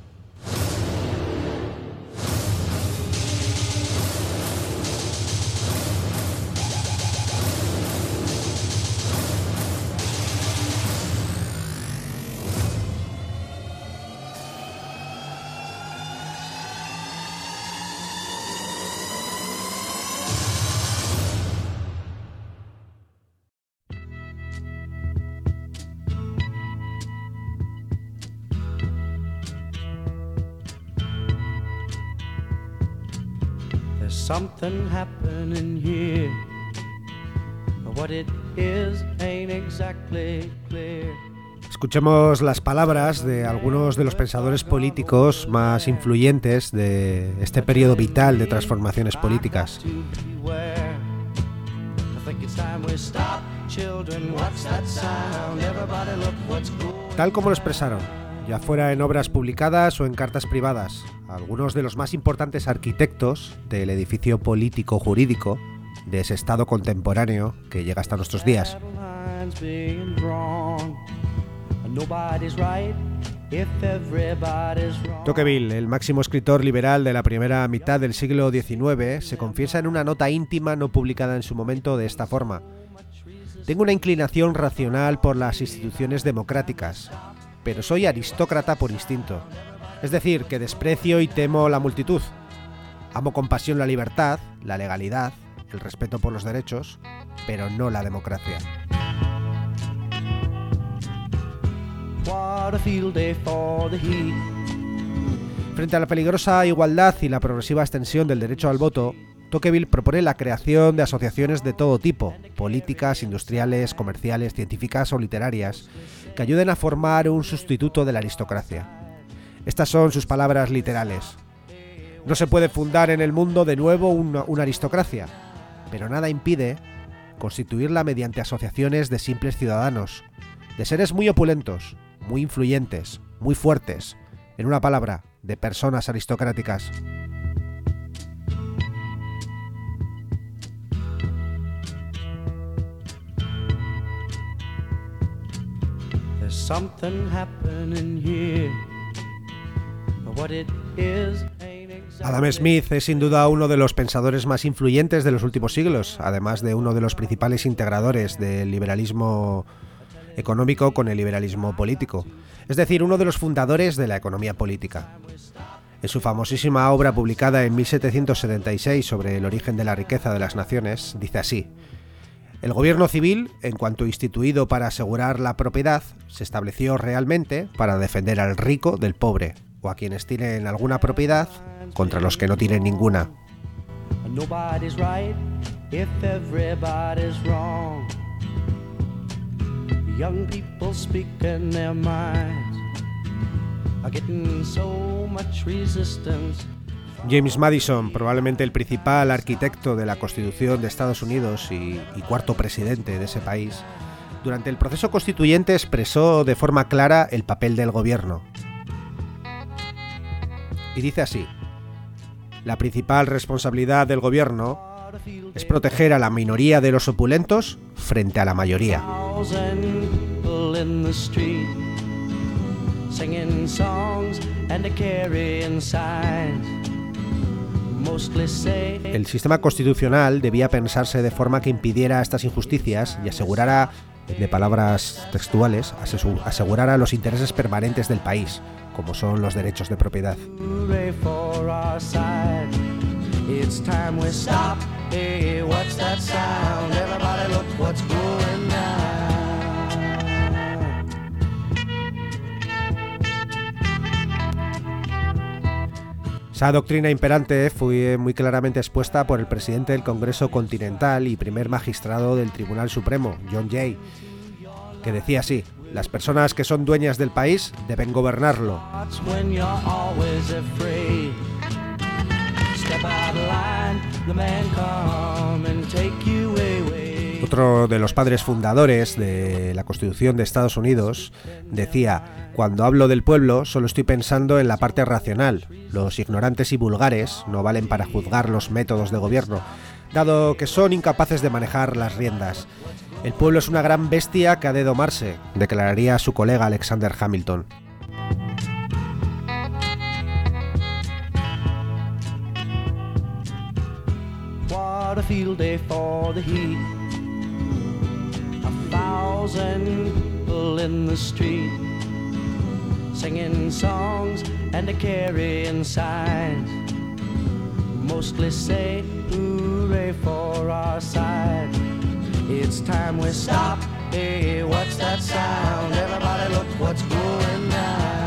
Something happening here. What it is ain't exactly clear. Escuchemos las palabras de algunos de los pensadores políticos más influyentes de este periodo vital de transformaciones políticas. Tal como lo expresaron, ya fuera en obras publicadas o en cartas privadas, algunos de los más importantes arquitectos del edificio político-jurídico de ese Estado contemporáneo que llega hasta nuestros días. Tocqueville, el máximo escritor liberal de la primera mitad del siglo diecinueve, se confiesa en una nota íntima no publicada en su momento de esta forma: tengo una inclinación racional por las instituciones democráticas, pero soy aristócrata por instinto. Es decir, que desprecio y temo la multitud. Amo con pasión la libertad, la legalidad, el respeto por los derechos, pero no la democracia. Frente a la peligrosa igualdad y la progresiva extensión del derecho al voto, Tocqueville propone la creación de asociaciones de todo tipo, políticas, industriales, comerciales, científicas o literarias, que ayuden a formar un sustituto de la aristocracia. Estas son sus palabras literales. No se puede fundar en el mundo de nuevo una, una aristocracia, pero nada impide constituirla mediante asociaciones de simples ciudadanos, de seres muy opulentos, muy influyentes, muy fuertes, en una palabra, de personas aristocráticas. There's something happening here. What it is ain't exactly... Adam Smith es sin duda uno de los pensadores más influyentes de los últimos siglos, además de uno de los principales integradores del liberalismo económico con el liberalismo político, es decir, uno de los fundadores de la economía política. En su famosísima obra publicada en mil setecientos setenta y seis sobre el origen de la riqueza de las naciones, dice así: el gobierno civil, en cuanto instituido para asegurar la propiedad, se estableció realmente para defender al rico del pobre, o a quienes tienen alguna propiedad contra los que no tienen ninguna. Nobody's right if everybody's wrong. Young people speaking their minds are getting so much resistance. James Madison, probablemente el principal arquitecto de la Constitución de Estados Unidos y, y cuarto presidente de ese país, durante el proceso constituyente expresó de forma clara el papel del gobierno. Y dice así: la principal responsabilidad del gobierno es proteger a la minoría de los opulentos frente a la mayoría. El sistema constitucional debía pensarse de forma que impidiera estas injusticias y asegurara, de palabras textuales, asegurara los intereses permanentes del país, como son los derechos de propiedad. It's time we stop. Hey, what's that sound? Everybody look what's going on. Esa doctrina imperante fue muy claramente expuesta por el presidente del Congreso Continental y primer magistrado del Tribunal Supremo, John Jay, que decía así: las personas que son dueñas del país deben gobernarlo. Otro de los padres fundadores de la Constitución de Estados Unidos decía: cuando hablo del pueblo solo estoy pensando en la parte racional. Los ignorantes y vulgares no valen para juzgar los métodos de gobierno, dado que son incapaces de manejar las riendas. El pueblo es una gran bestia que ha de domarse, declararía su colega Alexander Hamilton. What a field day for the heat. A thousand people in the street, singing songs and a carrying signs. Mostly say hooray for our side. It's time we stop. Hey, what's that sound? Everybody look what's going on.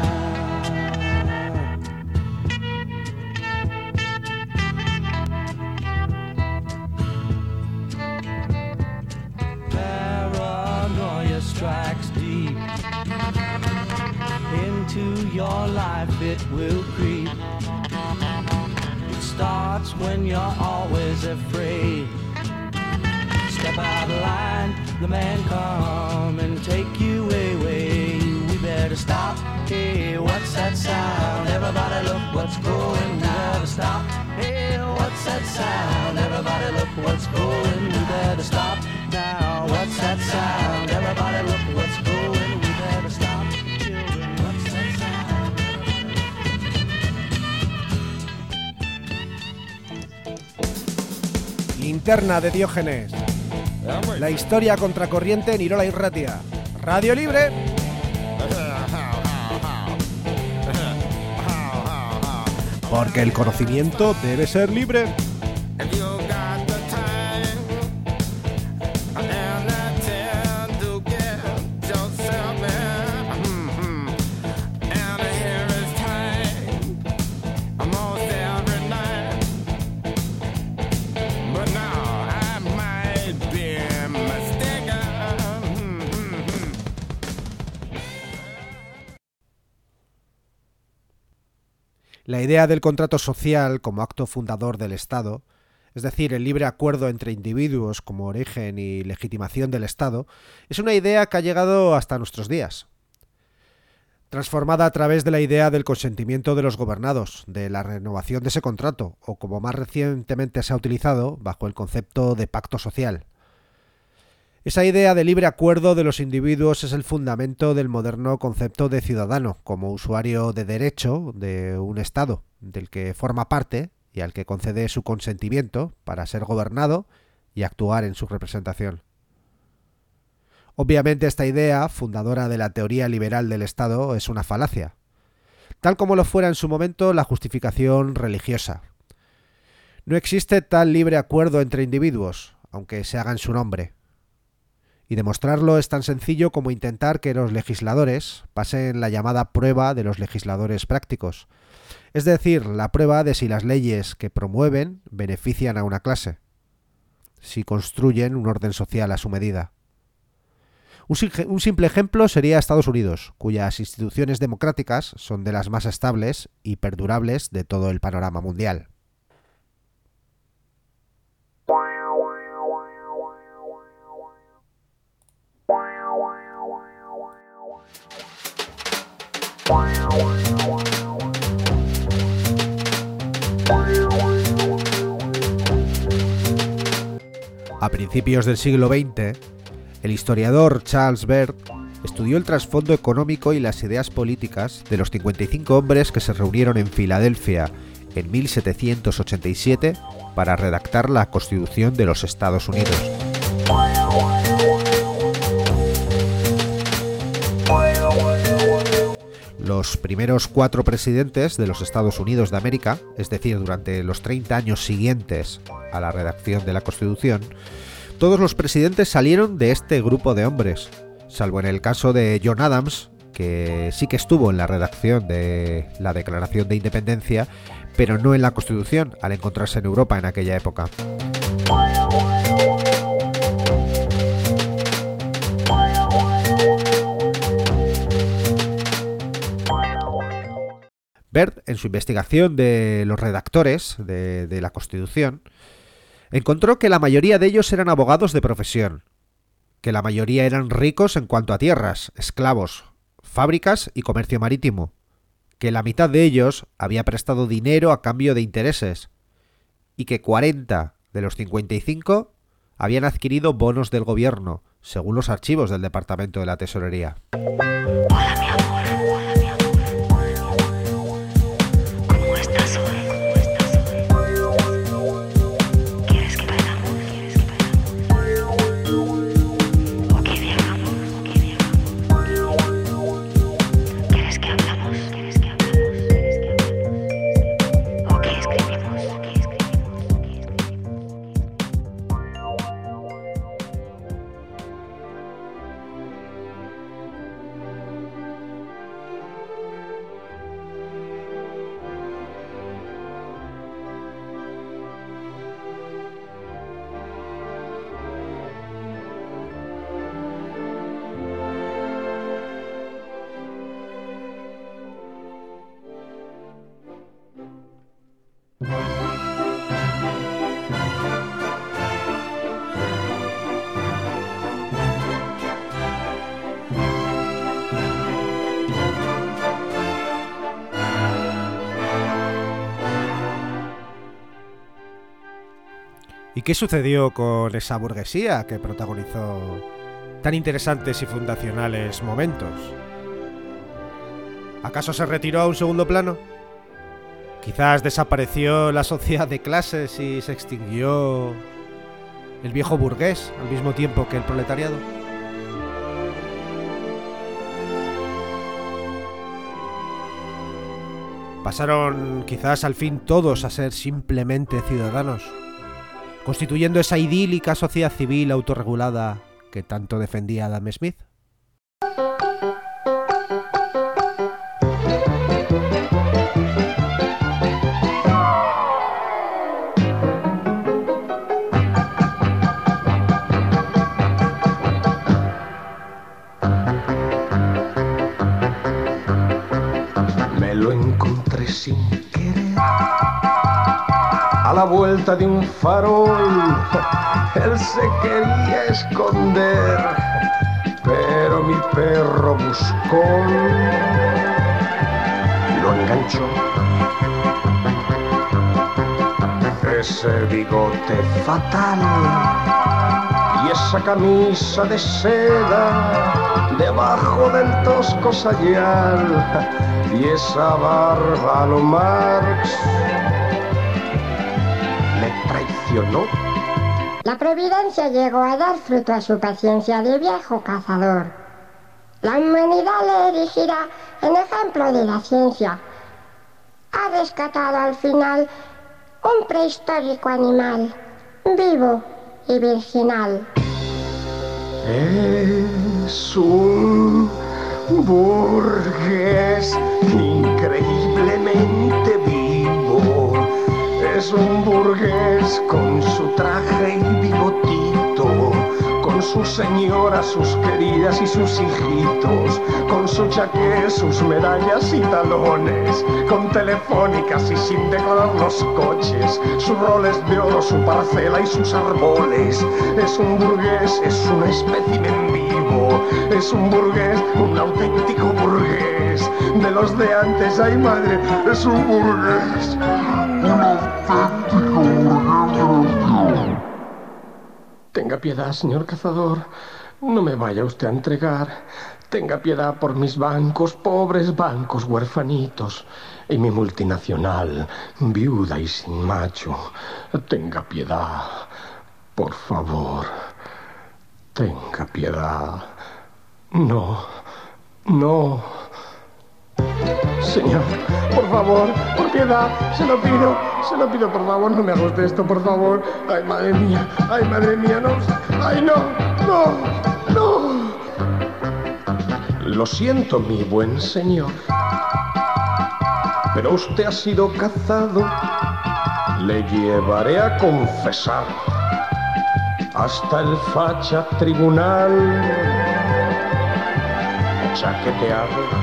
Strikes deep into your life, it will creep. It starts when you're always afraid. Step out of line, the man come and take you away. We better stop. Hey, what's that sound? Everybody look what's going. We better stop. Hey, what's that sound? Everybody look what's going. We better stop now. What's that sound? Everybody look what's going. We better stop. Children, what's that sound? Linterna de Diógenes. La historia contracorriente en Irola y Ratia. Radio Libre. Porque el conocimiento debe ser libre. La idea del contrato social como acto fundador del Estado es decir, el libre acuerdo entre individuos como origen y legitimación del Estado, es una idea que ha llegado hasta nuestros días. Transformada a través de la idea del consentimiento de los gobernados, de la renovación de ese contrato, o como más recientemente se ha utilizado, bajo el concepto de pacto social. Esa idea de libre acuerdo de los individuos es el fundamento del moderno concepto de ciudadano, como usuario de derecho de un Estado, del que forma parte y al que concede su consentimiento para ser gobernado y actuar en su representación. Obviamente esta idea, fundadora de la teoría liberal del Estado, es una falacia, tal como lo fuera en su momento la justificación religiosa. No existe tal libre acuerdo entre individuos, aunque se haga en su nombre. Y demostrarlo es tan sencillo como intentar que los legisladores pasen la llamada prueba de los legisladores prácticos, es decir, la prueba de si las leyes que promueven benefician a una clase, si construyen un orden social a su medida. Un simple ejemplo sería Estados Unidos, cuyas instituciones democráticas son de las más estables y perdurables de todo el panorama mundial. A principios del siglo veinte, el historiador Charles Baird estudió el trasfondo económico y las ideas políticas de los cincuenta y cinco hombres que se reunieron en Filadelfia en mil setecientos ochenta y siete para redactar la Constitución de los Estados Unidos. Los primeros cuatro presidentes de los Estados Unidos de América, es decir, durante los treinta años siguientes a la redacción de la Constitución, todos los presidentes salieron de este grupo de hombres, salvo en el caso de John Adams, que sí que estuvo en la redacción de la Declaración de Independencia, pero no en la Constitución, al encontrarse en Europa en aquella época. Baird, en su investigación de los redactores de, de la Constitución, encontró que la mayoría de ellos eran abogados de profesión, que la mayoría eran ricos en cuanto a tierras, esclavos, fábricas y comercio marítimo, que la mitad de ellos había prestado dinero a cambio de intereses, y que cuarenta de los cincuenta y cinco habían adquirido bonos del gobierno, según los archivos del Departamento de la Tesorería. Hola, mi amor. ¿Y qué sucedió con esa burguesía que protagonizó tan interesantes y fundacionales momentos? ¿Acaso se retiró a un segundo plano? Quizás desapareció la sociedad de clases y se extinguió el viejo burgués al mismo tiempo que el proletariado. Pasaron quizás al fin todos a ser simplemente ciudadanos, constituyendo esa idílica sociedad civil autorregulada que tanto defendía Adam Smith. Me lo encontré sin querer a la vuelta de un farol. Él se quería esconder, pero mi perro buscón lo enganchó. Ese bigote fatal y esa camisa de seda debajo del tosco sayal y esa barba a lo Marx le traicionó. La providencia llegó a dar fruto a su paciencia de viejo cazador. La humanidad le erigirá en ejemplo de la ciencia. Ha rescatado al final un prehistórico animal, vivo y virginal. Es un burgués increíblemente vivo. Es un burgués con su traje y bigotito, con su señora, sus queridas y sus hijitos, con su chaqué, sus medallas y talones, con telefónicas y sin decorar los coches, sus roles de oro, su parcela y sus árboles. Es un burgués, es un espécimen vivo, es un burgués, un auténtico burgués, de los de antes, ay madre, es un burgués, un auténtico burgués. Tenga piedad, señor cazador, no me vaya usted a entregar. Tenga piedad por mis bancos, pobres bancos huerfanitos, y mi multinacional, viuda y sin macho. Tenga piedad, por favor, tenga piedad. No, no. Señor, por favor, por piedad, se lo pido, se lo pido, por favor, no me haga usted esto, por favor. Ay, madre mía, ay, madre mía, no, ay, no, no, no. Lo siento, mi buen señor, pero usted ha sido cazado. Le llevaré a confesar hasta el facha tribunal, chaqueteado.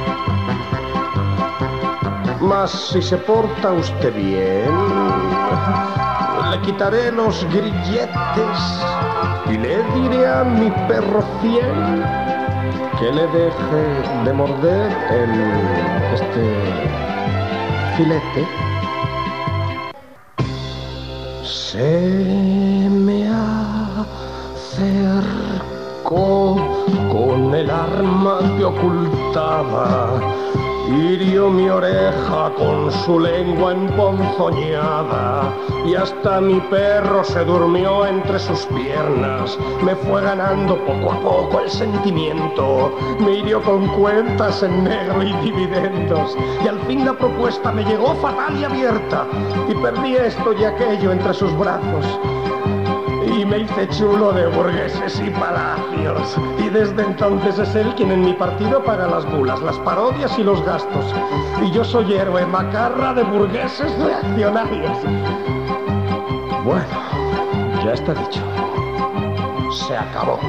Mas si se porta usted bien, le quitaré los grilletes y le diré a mi perro fiel que le deje de morder el este filete. Se me acercó con el arma que ocultaba, hirió mi oreja con su lengua emponzoñada y hasta mi perro se durmió entre sus piernas. Me fue ganando poco a poco el sentimiento, me hirió con cuentas en negro y dividendos y al fin la propuesta me llegó fatal y abierta y perdí esto y aquello entre sus brazos. Y me hice chulo de burgueses y palacios. Y desde entonces es él quien en mi partido paga las bulas, las parodias y los gastos. Y yo soy héroe macarra de burgueses reaccionarios. Bueno, ya está dicho. Se acabó.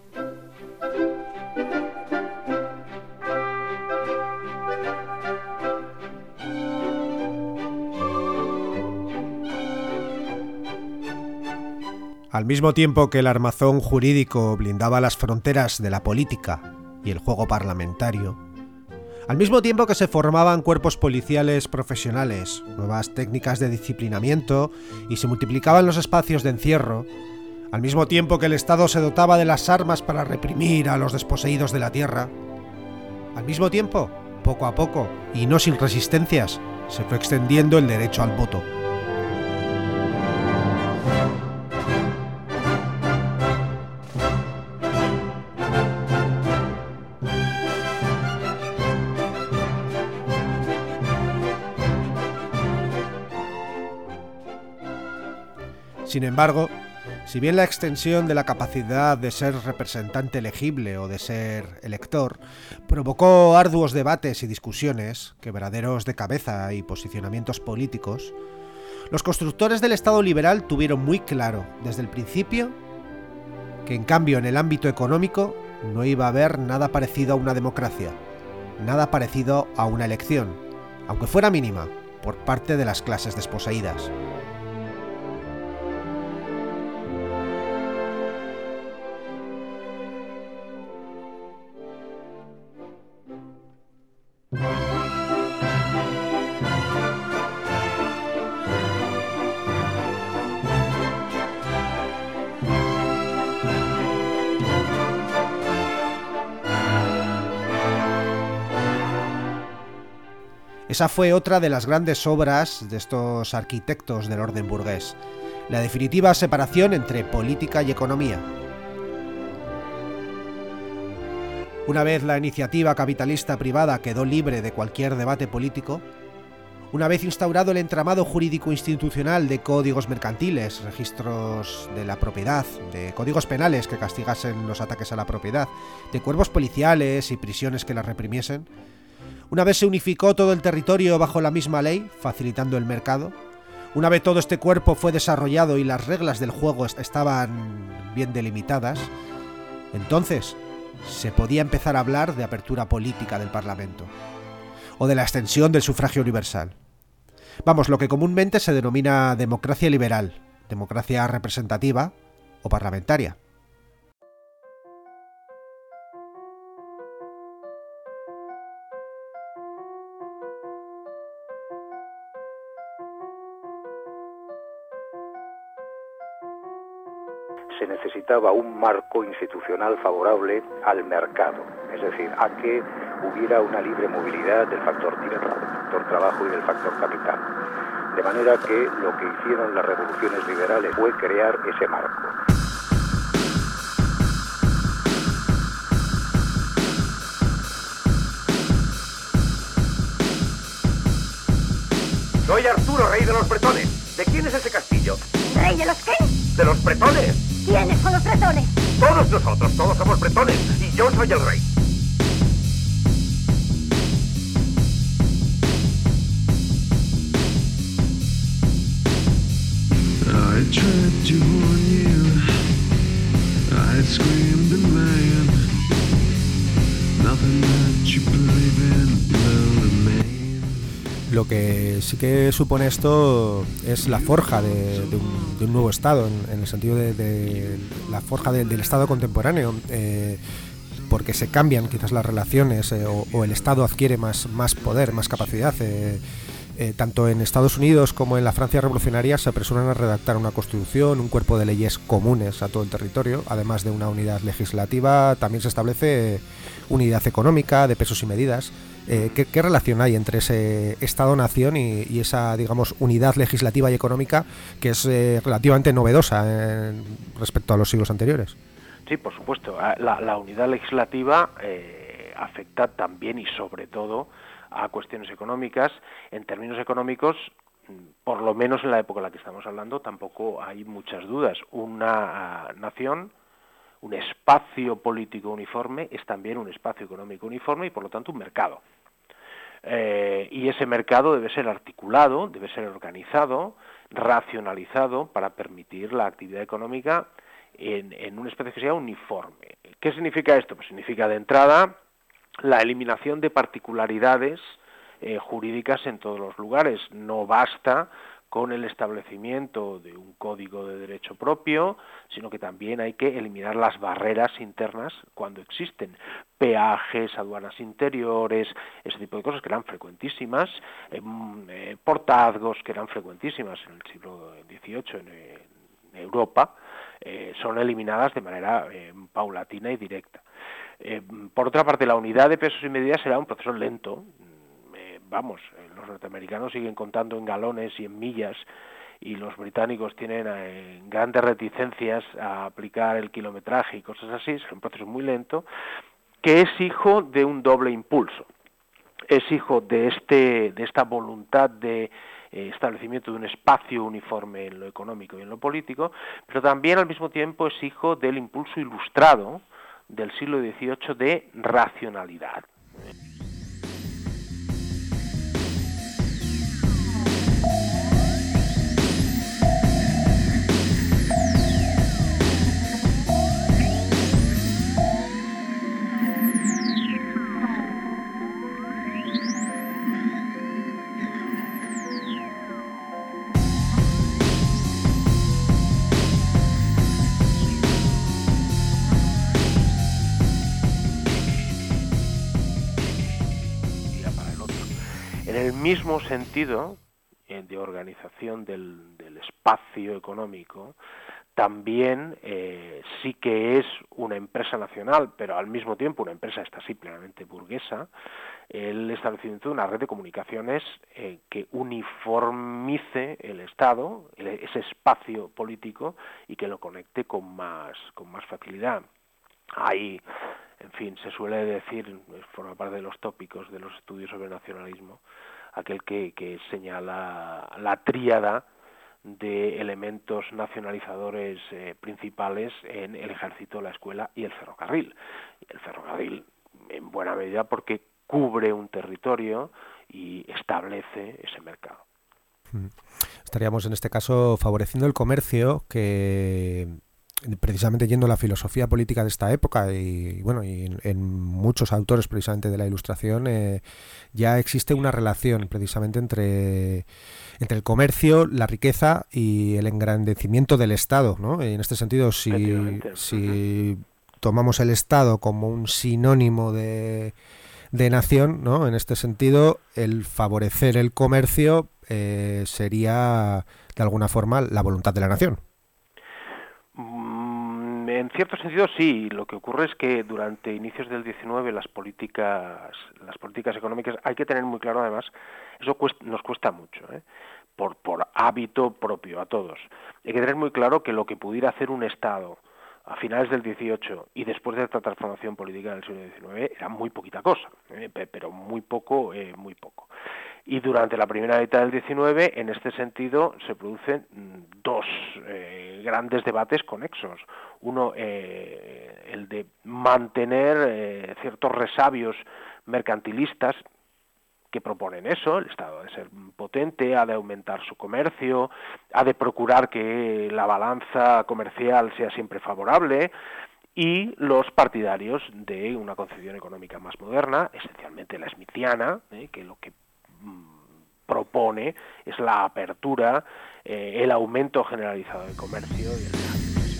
Al mismo tiempo que el armazón jurídico blindaba las fronteras de la política y el juego parlamentario, al mismo tiempo que se formaban cuerpos policiales profesionales, nuevas técnicas de disciplinamiento y se multiplicaban los espacios de encierro, al mismo tiempo que el Estado se dotaba de las armas para reprimir a los desposeídos de la tierra, al mismo tiempo, poco a poco, y no sin resistencias, se fue extendiendo el derecho al voto. Sin embargo, si bien la extensión de la capacidad de ser representante elegible o de ser elector provocó arduos debates y discusiones, quebraderos de cabeza y posicionamientos políticos, los constructores del Estado liberal tuvieron muy claro desde el principio que en cambio en el ámbito económico no iba a haber nada parecido a una democracia, nada parecido a una elección, aunque fuera mínima, por parte de las clases desposeídas. Esa fue otra de las grandes obras de estos arquitectos del orden burgués, la definitiva separación entre política y economía. Una vez la iniciativa capitalista privada quedó libre de cualquier debate político, una vez instaurado el entramado jurídico institucional de códigos mercantiles, registros de la propiedad, de códigos penales que castigasen los ataques a la propiedad, de cuerpos policiales y prisiones que las reprimiesen, una vez se unificó todo el territorio bajo la misma ley, facilitando el mercado, una vez todo este cuerpo fue desarrollado y las reglas del juego estaban bien delimitadas, entonces se podía empezar a hablar de apertura política del Parlamento, o de la extensión del sufragio universal. Vamos, lo que comúnmente se denomina democracia liberal, democracia representativa o parlamentaria. Se necesitaba un marco institucional favorable al mercado, es decir, a que hubiera una libre movilidad del factor dinero, del factor trabajo y del factor capital. De manera que lo que hicieron las revoluciones liberales fue crear ese marco. Soy Arturo, rey de los bretones. ¿De quién es ese castillo? ¿Rey de los qué? ¡De los bretones! ¿Quiénes son los bretones? Todos nosotros, todos somos bretones. Y yo soy el rey. I tried to warn you, I screamed in vain. Nothing that you believe in will remain. Lo que sí que supone esto es la forja de, de, un, de un nuevo Estado, en, en el sentido de, de la forja de, del Estado contemporáneo, eh, porque se cambian quizás las relaciones eh, o, o el Estado adquiere más, más poder, más capacidad. Eh, eh, tanto en Estados Unidos como en la Francia revolucionaria se apresuran a redactar una constitución, un cuerpo de leyes comunes a todo el territorio, además de una unidad legislativa. También se establece unidad económica, de pesos y medidas. Eh, ¿qué, ¿Qué relación hay entre ese Estado-nación y, y esa, digamos, unidad legislativa y económica que es eh, relativamente novedosa eh, respecto a los siglos anteriores? Sí, por supuesto. La, la unidad legislativa eh, afecta también y sobre todo a cuestiones económicas. En términos económicos, por lo menos en la época en la que estamos hablando, tampoco hay muchas dudas. Una uh, nación, un espacio político uniforme, es también un espacio económico uniforme y por lo tanto un mercado. Eh, y ese mercado debe ser articulado, debe ser organizado, racionalizado para permitir la actividad económica en, en un espacio que sea uniforme. ¿Qué significa esto? Pues significa de entrada la eliminación de particularidades eh, jurídicas en todos los lugares. No basta con el establecimiento de un código de derecho propio, sino que también hay que eliminar las barreras internas cuando existen, peajes, aduanas interiores, ese tipo de cosas que eran frecuentísimas, eh, eh, portazgos que eran frecuentísimas en el siglo dieciocho en, en Europa, eh, son eliminadas de manera eh, paulatina y directa. Eh, por otra parte, la unidad de pesos y medidas será un proceso lento. Eh, vamos, eh, los norteamericanos siguen contando en galones y en millas y los británicos tienen eh, grandes reticencias a aplicar el kilometraje y cosas así. Es un proceso muy lento que es hijo de un doble impulso. Es hijo de este de esta voluntad de eh, establecimiento de un espacio uniforme en lo económico y en lo político, pero también al mismo tiempo es hijo del impulso ilustrado del siglo dieciocho de racionalidad. En el mismo sentido eh, de organización del, del espacio económico, también eh, sí que es una empresa nacional, pero al mismo tiempo una empresa esta sí plenamente burguesa, el establecimiento de una red de comunicaciones eh, que uniformice el Estado, el, ese espacio político, y que lo conecte con más, con más facilidad. Ahí, en fin, se suele decir, forma parte de los tópicos de los estudios sobre nacionalismo, aquel que, que señala la tríada de elementos nacionalizadores eh, principales en el ejército, la escuela y el ferrocarril. El ferrocarril, en buena medida, porque cubre un territorio y establece ese mercado. Estaríamos en este caso favoreciendo el comercio, que precisamente yendo a la filosofía política de esta época y bueno, y en, en muchos autores precisamente de la Ilustración eh, ya existe una relación precisamente entre entre el comercio, la riqueza y el engrandecimiento del Estado, ¿no? Y en este sentido, si, si tomamos el Estado como un sinónimo de, de nación, ¿no? En este sentido, el favorecer el comercio eh, sería de alguna forma la voluntad de la nación. En cierto sentido sí, lo que ocurre es que durante inicios del diecinueve las políticas las políticas económicas, hay que tener muy claro además, eso cuesta, nos cuesta mucho, ¿eh? por, por hábito propio a todos. Hay que tener muy claro que lo que pudiera hacer un Estado a finales del dieciocho y después de esta transformación política del siglo diecinueve era muy poquita cosa, ¿eh? pero muy poco, eh, muy poco. Y durante la primera mitad del diecinueve, en este sentido, se producen dos eh, grandes debates conexos. Uno, eh, el de mantener eh, ciertos resabios mercantilistas que proponen eso, el Estado ha de ser potente, ha de aumentar su comercio, ha de procurar que la balanza comercial sea siempre favorable, y los partidarios de una concepción económica más moderna, esencialmente la smithiana, eh, que lo que propone es la apertura, eh, el aumento generalizado del comercio y el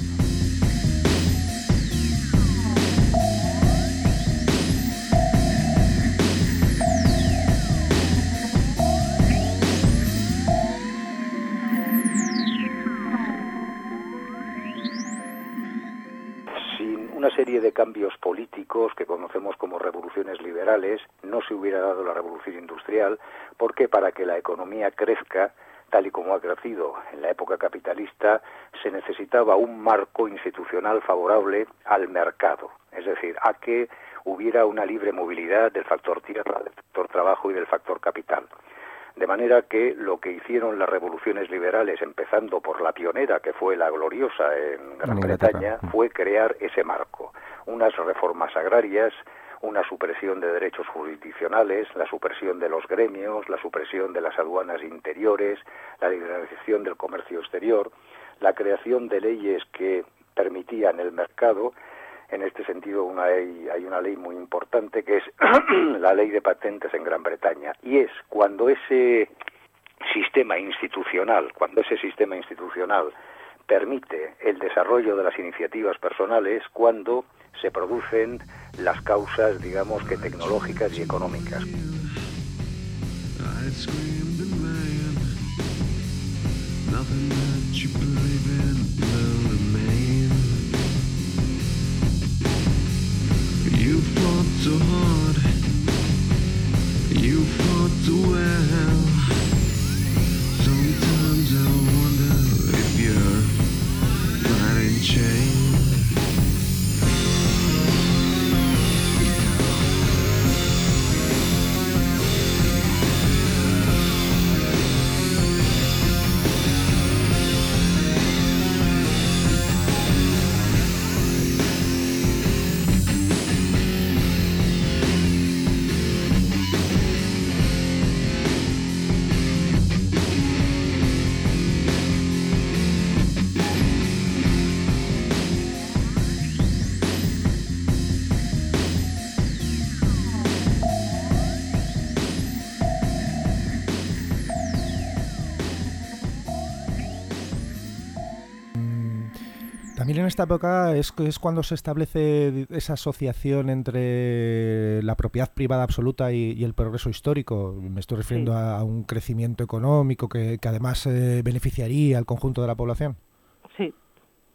una serie de cambios políticos que conocemos como revoluciones liberales, no se hubiera dado la revolución industrial, porque para que la economía crezca, tal y como ha crecido en la época capitalista, se necesitaba un marco institucional favorable al mercado, es decir, a que hubiera una libre movilidad del factor tierra, del factor trabajo y del factor capital. De manera que lo que hicieron las revoluciones liberales, empezando por la pionera, que fue la gloriosa en Gran Bretaña, fue crear ese marco. Unas reformas agrarias, una supresión de derechos jurisdiccionales, la supresión de los gremios, la supresión de las aduanas interiores, la liberalización del comercio exterior, la creación de leyes que permitían el mercado. En este sentido, una ley, hay una ley muy importante que es la ley de patentes en Gran Bretaña, y es cuando ese sistema institucional, cuando ese sistema institucional permite el desarrollo de las iniciativas personales, cuando se producen las causas, digamos, que tecnológicas y económicas. You fought so hard, you fought so well. Sometimes I wonder if you're fighting change. También en esta época es, es cuando se establece esa asociación entre la propiedad privada absoluta y, y el progreso histórico. Me estoy refiriendo sí. a, a un crecimiento económico que, que además eh, beneficiaría al conjunto de la población. Sí,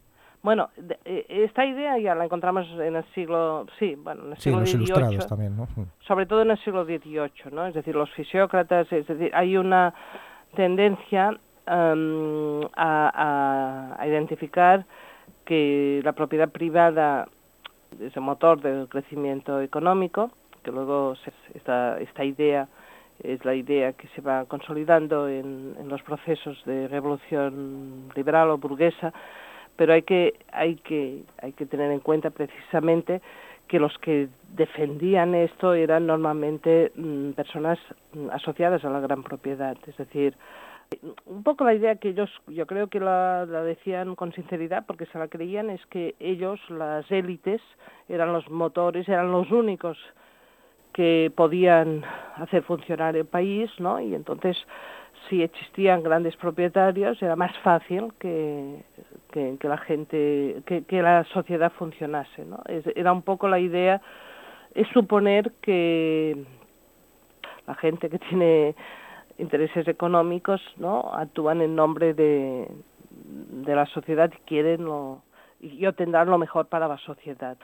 Bueno, de, esta idea ya la encontramos en el siglo, sí, bueno, en el sí, siglo los dieciocho, ilustrados también, ¿no? Sobre todo en el siglo dieciocho, ¿no? Es decir, los fisiócratas, es decir, hay una tendencia um, a, a, a identificar que la propiedad privada es el motor del crecimiento económico, que luego se, esta, esta idea es la idea que se va consolidando en, en los procesos de revolución liberal o burguesa, pero hay que hay que hay que tener en cuenta precisamente que los que defendían esto eran normalmente mmm, personas mmm, asociadas a la gran propiedad, es decir, un poco la idea que ellos, yo creo que la, la decían con sinceridad porque se la creían, es que ellos, las élites, eran los motores, eran los únicos que podían hacer funcionar el país, ¿no? Y entonces, si existían grandes propietarios, era más fácil que, que, que la gente, que, que la sociedad funcionase, ¿no? Es, era un poco la idea, es suponer que la gente que tiene intereses económicos, ¿no?, actúan en nombre de, de la sociedad y quieren lo, y obtendrán lo mejor para la sociedad.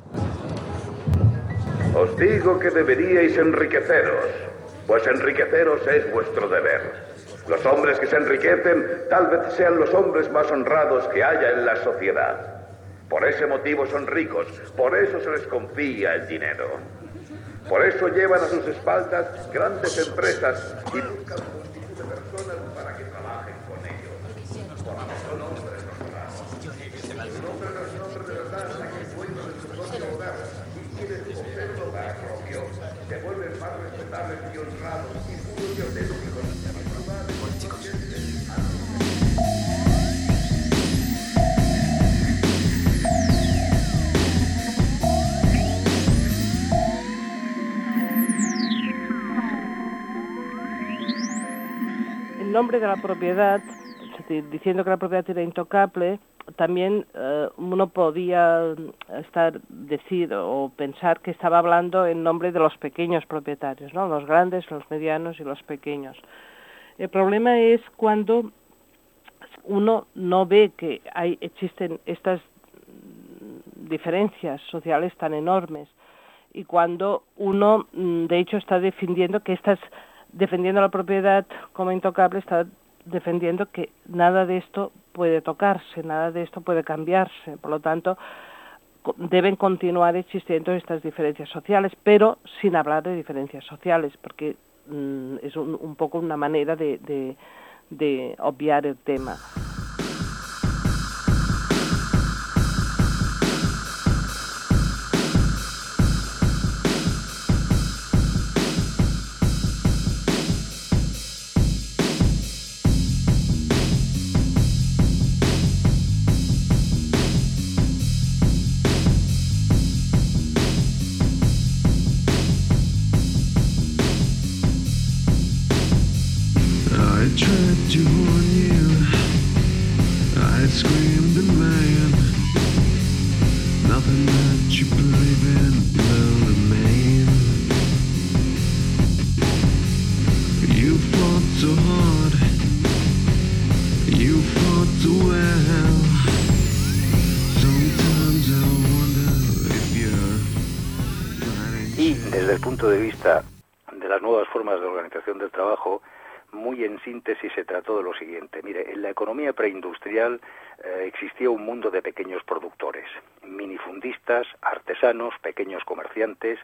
Os digo que deberíais enriqueceros, pues enriqueceros es vuestro deber. Los hombres que se enriquecen tal vez sean los hombres más honrados que haya en la sociedad. Por ese motivo son ricos, por eso se les confía el dinero. Por eso llevan a sus espaldas grandes empresas y buscan multitud de personas para que trabajen con ellos. Porque son hombres honrados. Un hombre no es un hombre de verdad hasta que encuentra en su propio hogar y tiene su objeto para propio. Se vuelven más respetables y honrados y puros y auténticos. En nombre de la propiedad, es decir, diciendo que la propiedad era intocable, también eh, uno podía estar decir o pensar que estaba hablando en nombre de los pequeños propietarios, ¿no? Los grandes, los medianos y los pequeños. El problema es cuando uno no ve que hay existen estas diferencias sociales tan enormes y cuando uno, de hecho, está defendiendo que estas defendiendo la propiedad como intocable, está defendiendo que nada de esto puede tocarse, nada de esto puede cambiarse. Por lo tanto, deben continuar existiendo estas diferencias sociales, pero sin hablar de diferencias sociales, porque mm, es un, un poco una manera de, de, de obviar el tema. Y desde el punto de vista de las nuevas formas de organización del trabajo, muy en síntesis se trató de lo siguiente. Mire, en la economía preindustrial eh, existía un mundo de pequeños productores, minifundistas, artesanos, pequeños comerciantes.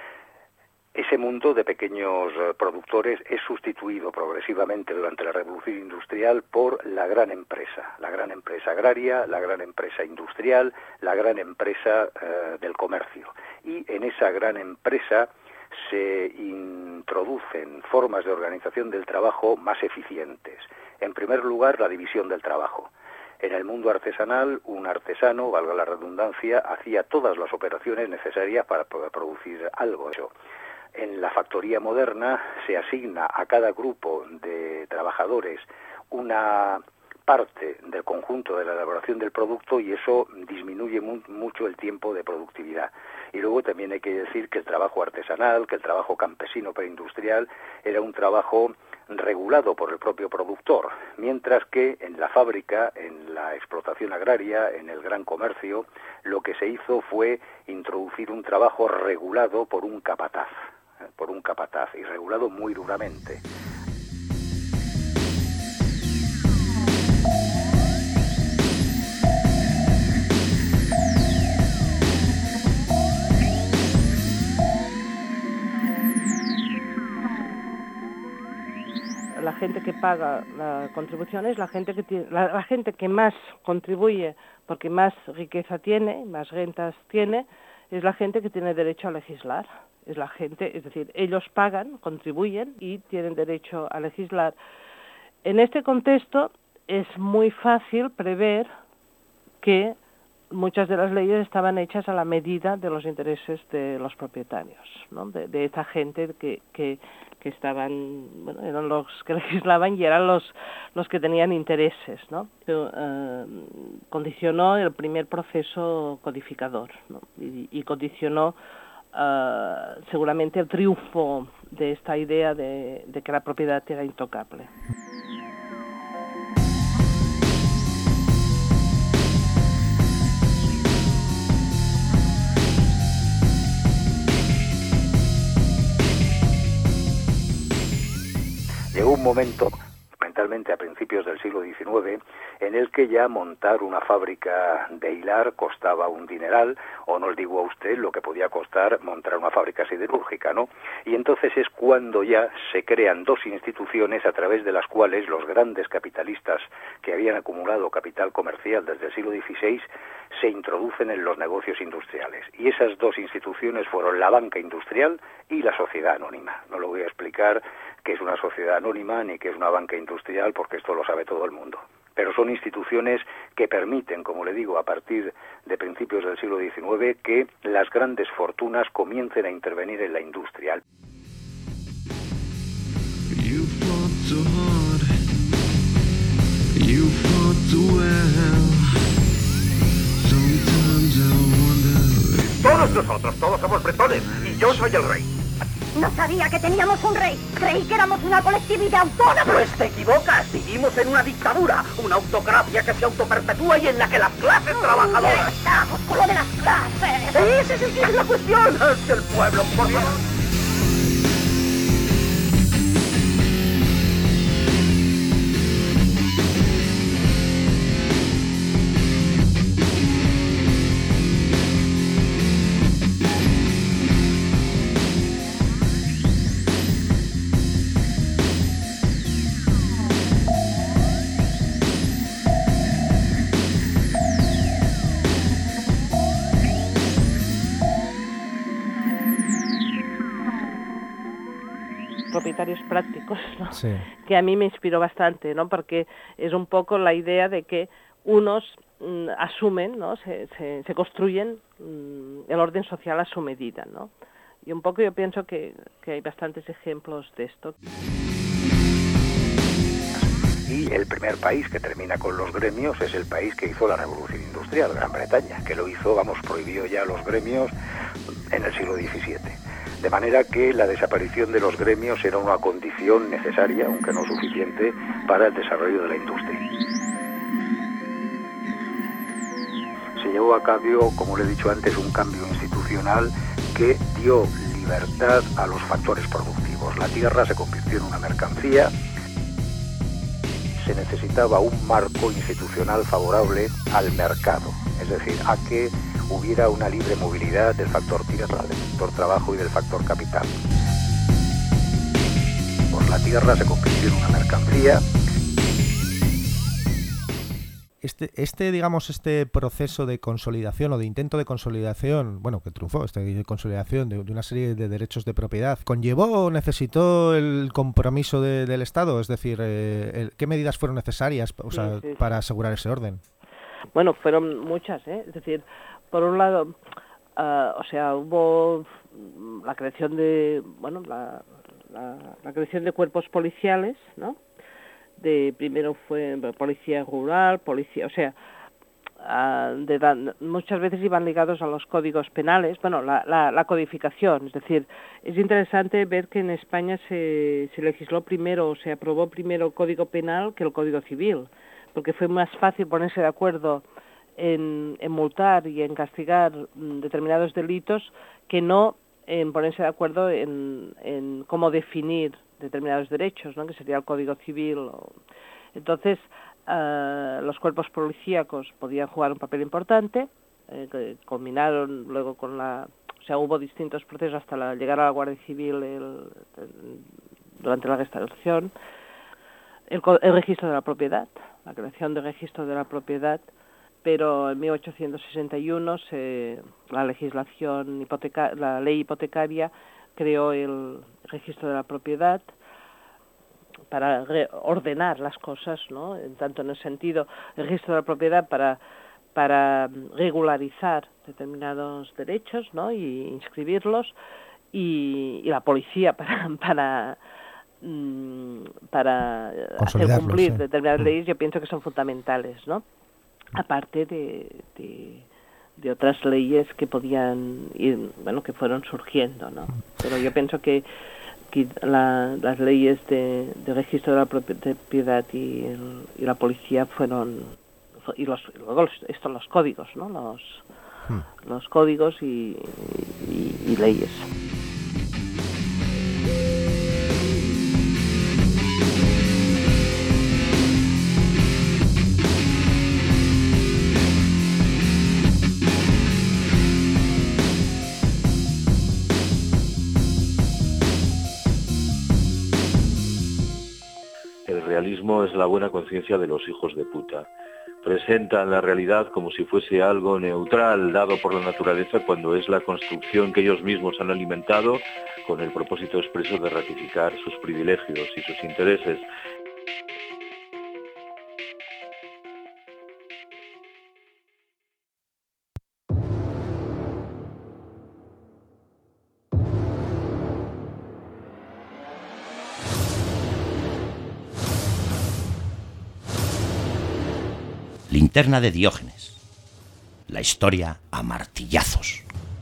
Ese mundo de pequeños eh, productores es sustituido progresivamente durante la revolución industrial por la gran empresa, la gran empresa agraria, la gran empresa industrial, la gran empresa eh, del comercio. Y en esa gran empresa se introducen formas de organización del trabajo más eficientes. En primer lugar, la división del trabajo. En el mundo artesanal, un artesano, valga la redundancia, hacía todas las operaciones necesarias para poder producir algo. En la factoría moderna se asigna a cada grupo de trabajadores una parte del conjunto de la elaboración del producto y eso disminuye mu- mucho el tiempo de productividad. Y luego también hay que decir que el trabajo artesanal, que el trabajo campesino preindustrial era un trabajo regulado por el propio productor, mientras que en la fábrica, en la explotación agraria, en el gran comercio, lo que se hizo fue introducir un trabajo regulado por un capataz, ¿eh? por un capataz, y regulado muy duramente. La gente que paga la contribución es la gente que tiene, la, la gente que más contribuye porque más riqueza tiene, más rentas tiene, es la gente que tiene derecho a legislar. Es la gente, es decir, ellos pagan, contribuyen y tienen derecho a legislar. En este contexto es muy fácil prever que muchas de las leyes estaban hechas a la medida de los intereses de los propietarios, ¿no? de, de esta gente que, que, que estaban, bueno, eran los que legislaban y eran los, los que tenían intereses, ¿no? Pero, eh, condicionó el primer proceso codificador, ¿no? y, y condicionó eh, seguramente el triunfo de esta idea de, de que la propiedad era intocable. Llegó un momento, fundamentalmente a principios del siglo diecinueve, en el que ya montar una fábrica de hilar costaba un dineral, o no os digo a usted lo que podía costar montar una fábrica siderúrgica, ¿no? Y entonces es cuando ya se crean dos instituciones a través de las cuales los grandes capitalistas que habían acumulado capital comercial desde el siglo dieciséis se introducen en los negocios industriales. Y esas dos instituciones fueron la banca industrial y la sociedad anónima. No lo voy a explicar qué es una sociedad anónima ni qué es una banca industrial, porque esto lo sabe todo el mundo. Pero son instituciones que permiten, como le digo, a partir de principios del siglo diecinueve, que las grandes fortunas comiencen a intervenir en la industria. You fought so hard. You fought so well. Sometimes I wonder. Todos nosotros, todos somos bretones, y yo soy el rey. No sabía que teníamos un rey. Creí que éramos una colectividad autónoma. Pues te equivocas. Vivimos en una dictadura, una autocracia que se autoperpetúa y en la que las clases trabajadoras... Ya estamos con lo de las clases. Sí, sí, sí, sí, es la cuestión. Es el pueblo, por Dios. Propietarios prácticos, ¿no? Sí. Que a mí me inspiró bastante, ¿no? Porque es un poco la idea de que unos mm, asumen, ¿no? Se, se, se construyen mm, el orden social a su medida, ¿no? Y un poco yo pienso que, que hay bastantes ejemplos de esto. Y el primer país que termina con los gremios es el país que hizo la revolución industrial, Gran Bretaña, que lo hizo, vamos, prohibió ya los gremios en el siglo diecisiete. De manera que la desaparición de los gremios era una condición necesaria, aunque no suficiente, para el desarrollo de la industria. Se llevó a cabo, como le he dicho antes, un cambio institucional que dio libertad a los factores productivos. La tierra se convirtió en una mercancía. Se necesitaba un marco institucional favorable al mercado, es decir, a que hubiera una libre movilidad del factor tierra, del factor trabajo y del factor capital. Pues la tierra se convirtió en una mercancía. Este, este, digamos, este proceso de consolidación o de intento de consolidación, bueno, que triunfó, esta consolidación de, de una serie de derechos de propiedad, ¿conllevó o necesitó el compromiso de, del Estado? Es decir, eh, el, ¿qué medidas fueron necesarias, o sea, sí, sí, para asegurar ese orden? Bueno, fueron muchas, ¿eh? Es decir, por un lado, uh, o sea, hubo la creación de, bueno, la, la, la creación de cuerpos policiales, ¿no? De primero fue policía rural, policía, o sea, uh, de la, muchas veces iban ligados a los códigos penales, bueno, la, la, la codificación, es decir, es interesante ver que en España se, se legisló primero, se aprobó primero el Código Penal que el Código Civil, porque fue más fácil ponerse de acuerdo en, en multar y en castigar mm, determinados delitos que no en ponerse de acuerdo en, en cómo definir determinados derechos, ¿no? Que sería el Código Civil. O... Entonces, uh, los cuerpos policíacos podían jugar un papel importante, eh, que culminaron luego con la... O sea, hubo distintos procesos hasta la, llegar a la Guardia Civil el, el, durante la Restauración. El, el registro de la propiedad, la creación del registro de la propiedad, pero en mil ochocientos sesenta y uno se, la legislación hipoteca, la ley hipotecaria creó el registro de la propiedad para re, ordenar las cosas, ¿no? En tanto en el sentido el registro de la propiedad para para regularizar determinados derechos, ¿no? Y inscribirlos, y, y la policía para para para hacer cumplir sí. determinadas leyes. Yo pienso que son fundamentales, ¿no? Aparte de, de, de otras leyes que podían ir, bueno, que fueron surgiendo, ¿no? Pero yo pienso que, que la, las leyes de, de registro de la propiedad y, el, y la policía fueron, y los, luego los, estos los códigos, ¿no? Los, hmm. los códigos y, y, y leyes. El realismo es la buena conciencia de los hijos de puta. Presentan la realidad como si fuese algo neutral, dado por la naturaleza, cuando es la construcción que ellos mismos han alimentado con el propósito expreso de ratificar sus privilegios y sus intereses. Linterna de Diógenes. La historia a martillazos.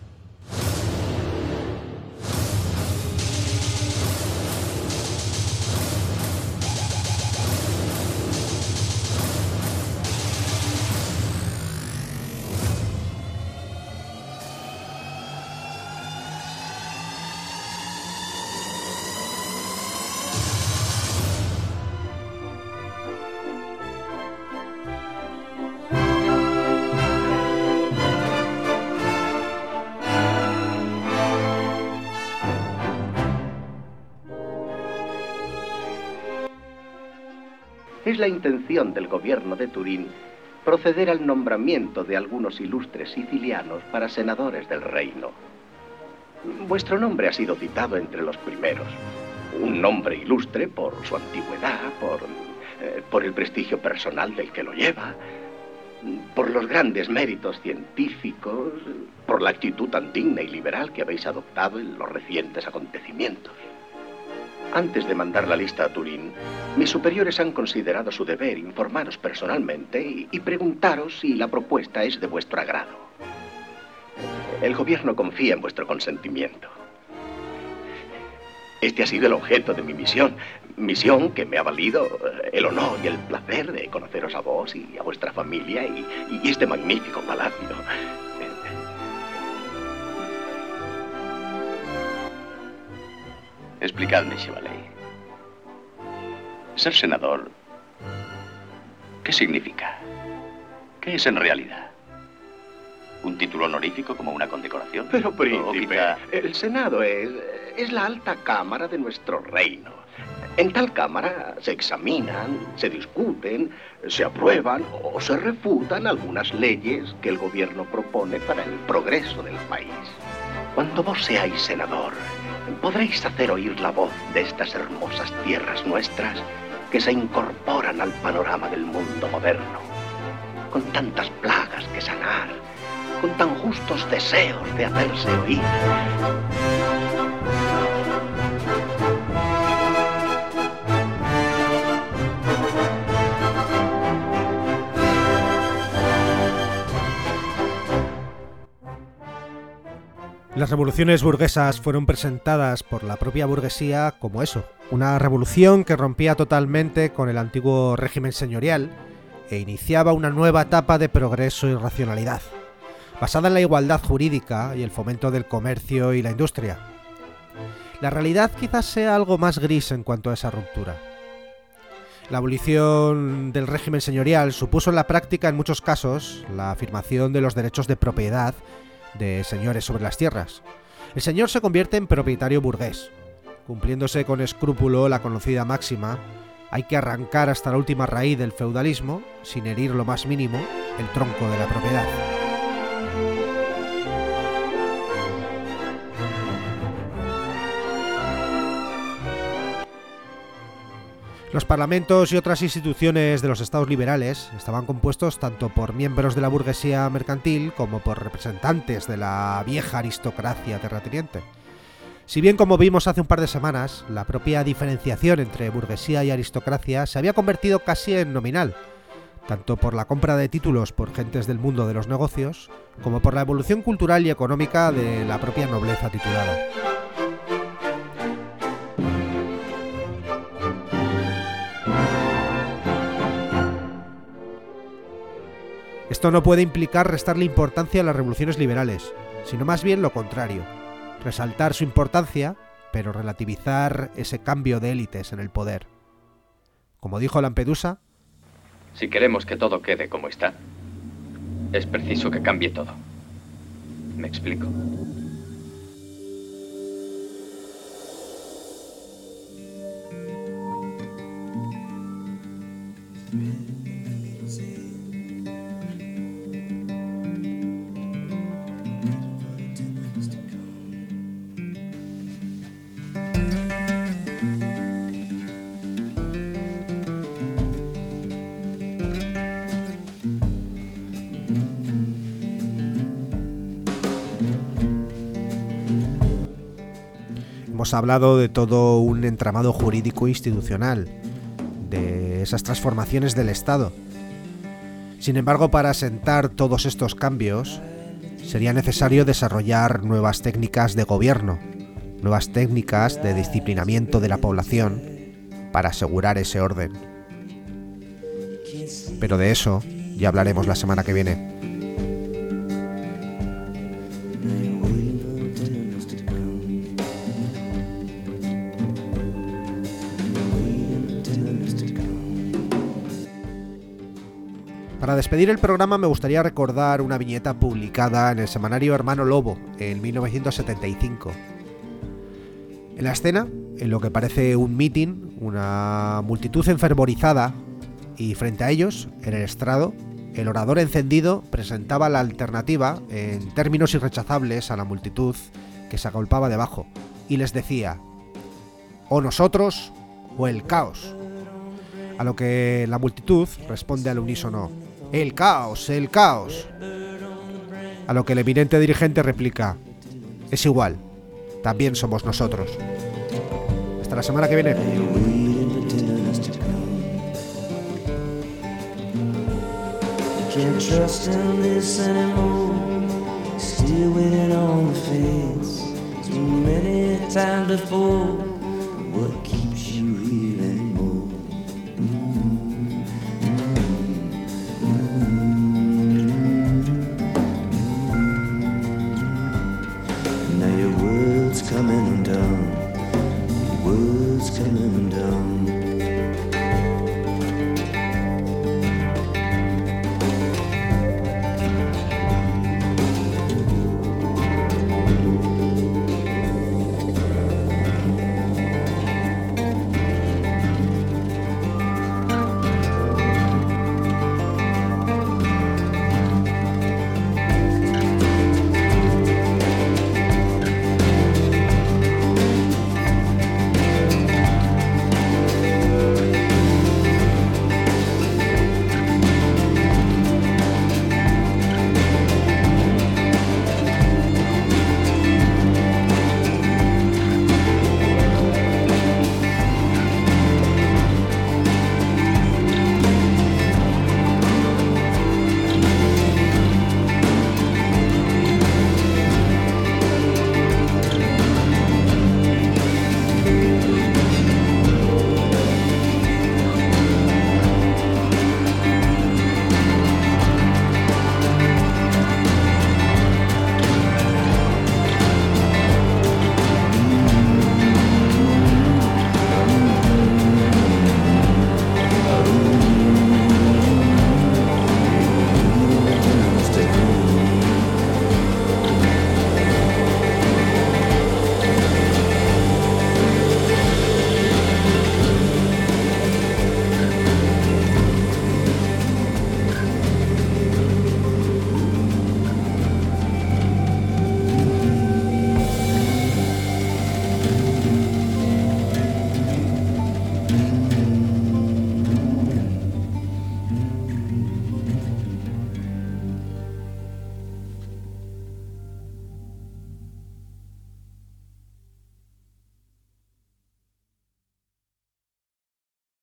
Es la intención del gobierno de Turín proceder al nombramiento de algunos ilustres sicilianos para senadores del reino. Vuestro nombre ha sido citado entre los primeros. Un nombre ilustre por su antigüedad, por, eh, por el prestigio personal del que lo lleva, por los grandes méritos científicos, por la actitud tan digna y liberal que habéis adoptado en los recientes acontecimientos. Antes de mandar la lista a Turín, mis superiores han considerado su deber informaros personalmente y, y preguntaros si la propuesta es de vuestro agrado. El gobierno confía en vuestro consentimiento. Este ha sido el objeto de mi misión, misión que me ha valido el honor y el placer de conoceros a vos y a vuestra familia y, y este magnífico palacio. Explicadme, Chevalier. Ser senador, ¿qué significa? ¿Qué es en realidad? ¿Un título honorífico como una condecoración? Pero, príncipe, quizá... el Senado es, es la alta cámara de nuestro reino. En tal cámara se examinan, se discuten, se aprueban o se refutan algunas leyes que el gobierno propone para el progreso del país. Cuando vos seáis senador, podréis hacer oír la voz de estas hermosas tierras nuestras que se incorporan al panorama del mundo moderno, con tantas plagas que sanar, con tan justos deseos de hacerse oír. Las revoluciones burguesas fueron presentadas por la propia burguesía como eso, una revolución que rompía totalmente con el antiguo régimen señorial e iniciaba una nueva etapa de progreso y racionalidad, basada en la igualdad jurídica y el fomento del comercio y la industria. La realidad quizás sea algo más gris en cuanto a esa ruptura. La abolición del régimen señorial supuso en la práctica, en muchos casos, la afirmación de los derechos de propiedad de señores sobre las tierras. El señor se convierte en propietario burgués, cumpliéndose con escrúpulo la conocida máxima: hay que arrancar hasta la última raíz del feudalismo, sin herir lo más mínimo el tronco de la propiedad. Los parlamentos y otras instituciones de los estados liberales estaban compuestos tanto por miembros de la burguesía mercantil como por representantes de la vieja aristocracia terrateniente. Si bien, como vimos hace un par de semanas, la propia diferenciación entre burguesía y aristocracia se había convertido casi en nominal, tanto por la compra de títulos por gentes del mundo de los negocios, como por la evolución cultural y económica de la propia nobleza titulada. Esto no puede implicar restarle importancia a las revoluciones liberales, sino más bien lo contrario: resaltar su importancia, pero relativizar ese cambio de élites en el poder. Como dijo Lampedusa, si queremos que todo quede como está, es preciso que cambie todo. ¿Me explico? Hemos hablado de todo un entramado jurídico institucional, de esas transformaciones del Estado. Sin embargo, para asentar todos estos cambios, sería necesario desarrollar nuevas técnicas de gobierno, nuevas técnicas de disciplinamiento de la población para asegurar ese orden. Pero de eso ya hablaremos la semana que viene. Para despedir el programa me gustaría recordar una viñeta publicada en el semanario Hermano Lobo en mil novecientos setenta y cinco. En la escena, en lo que parece un mitin, una multitud enfervorizada, y frente a ellos, en el estrado, el orador encendido presentaba la alternativa en términos irrechazables a la multitud que se agolpaba debajo, y les decía: o nosotros o el caos. A lo que la multitud responde al unísono: ¡el caos, el caos! A lo que el eminente dirigente replica: es igual, también somos nosotros. Hasta la semana que viene. Can't trust in this anymore. Still waiting on the fence. Too many times before.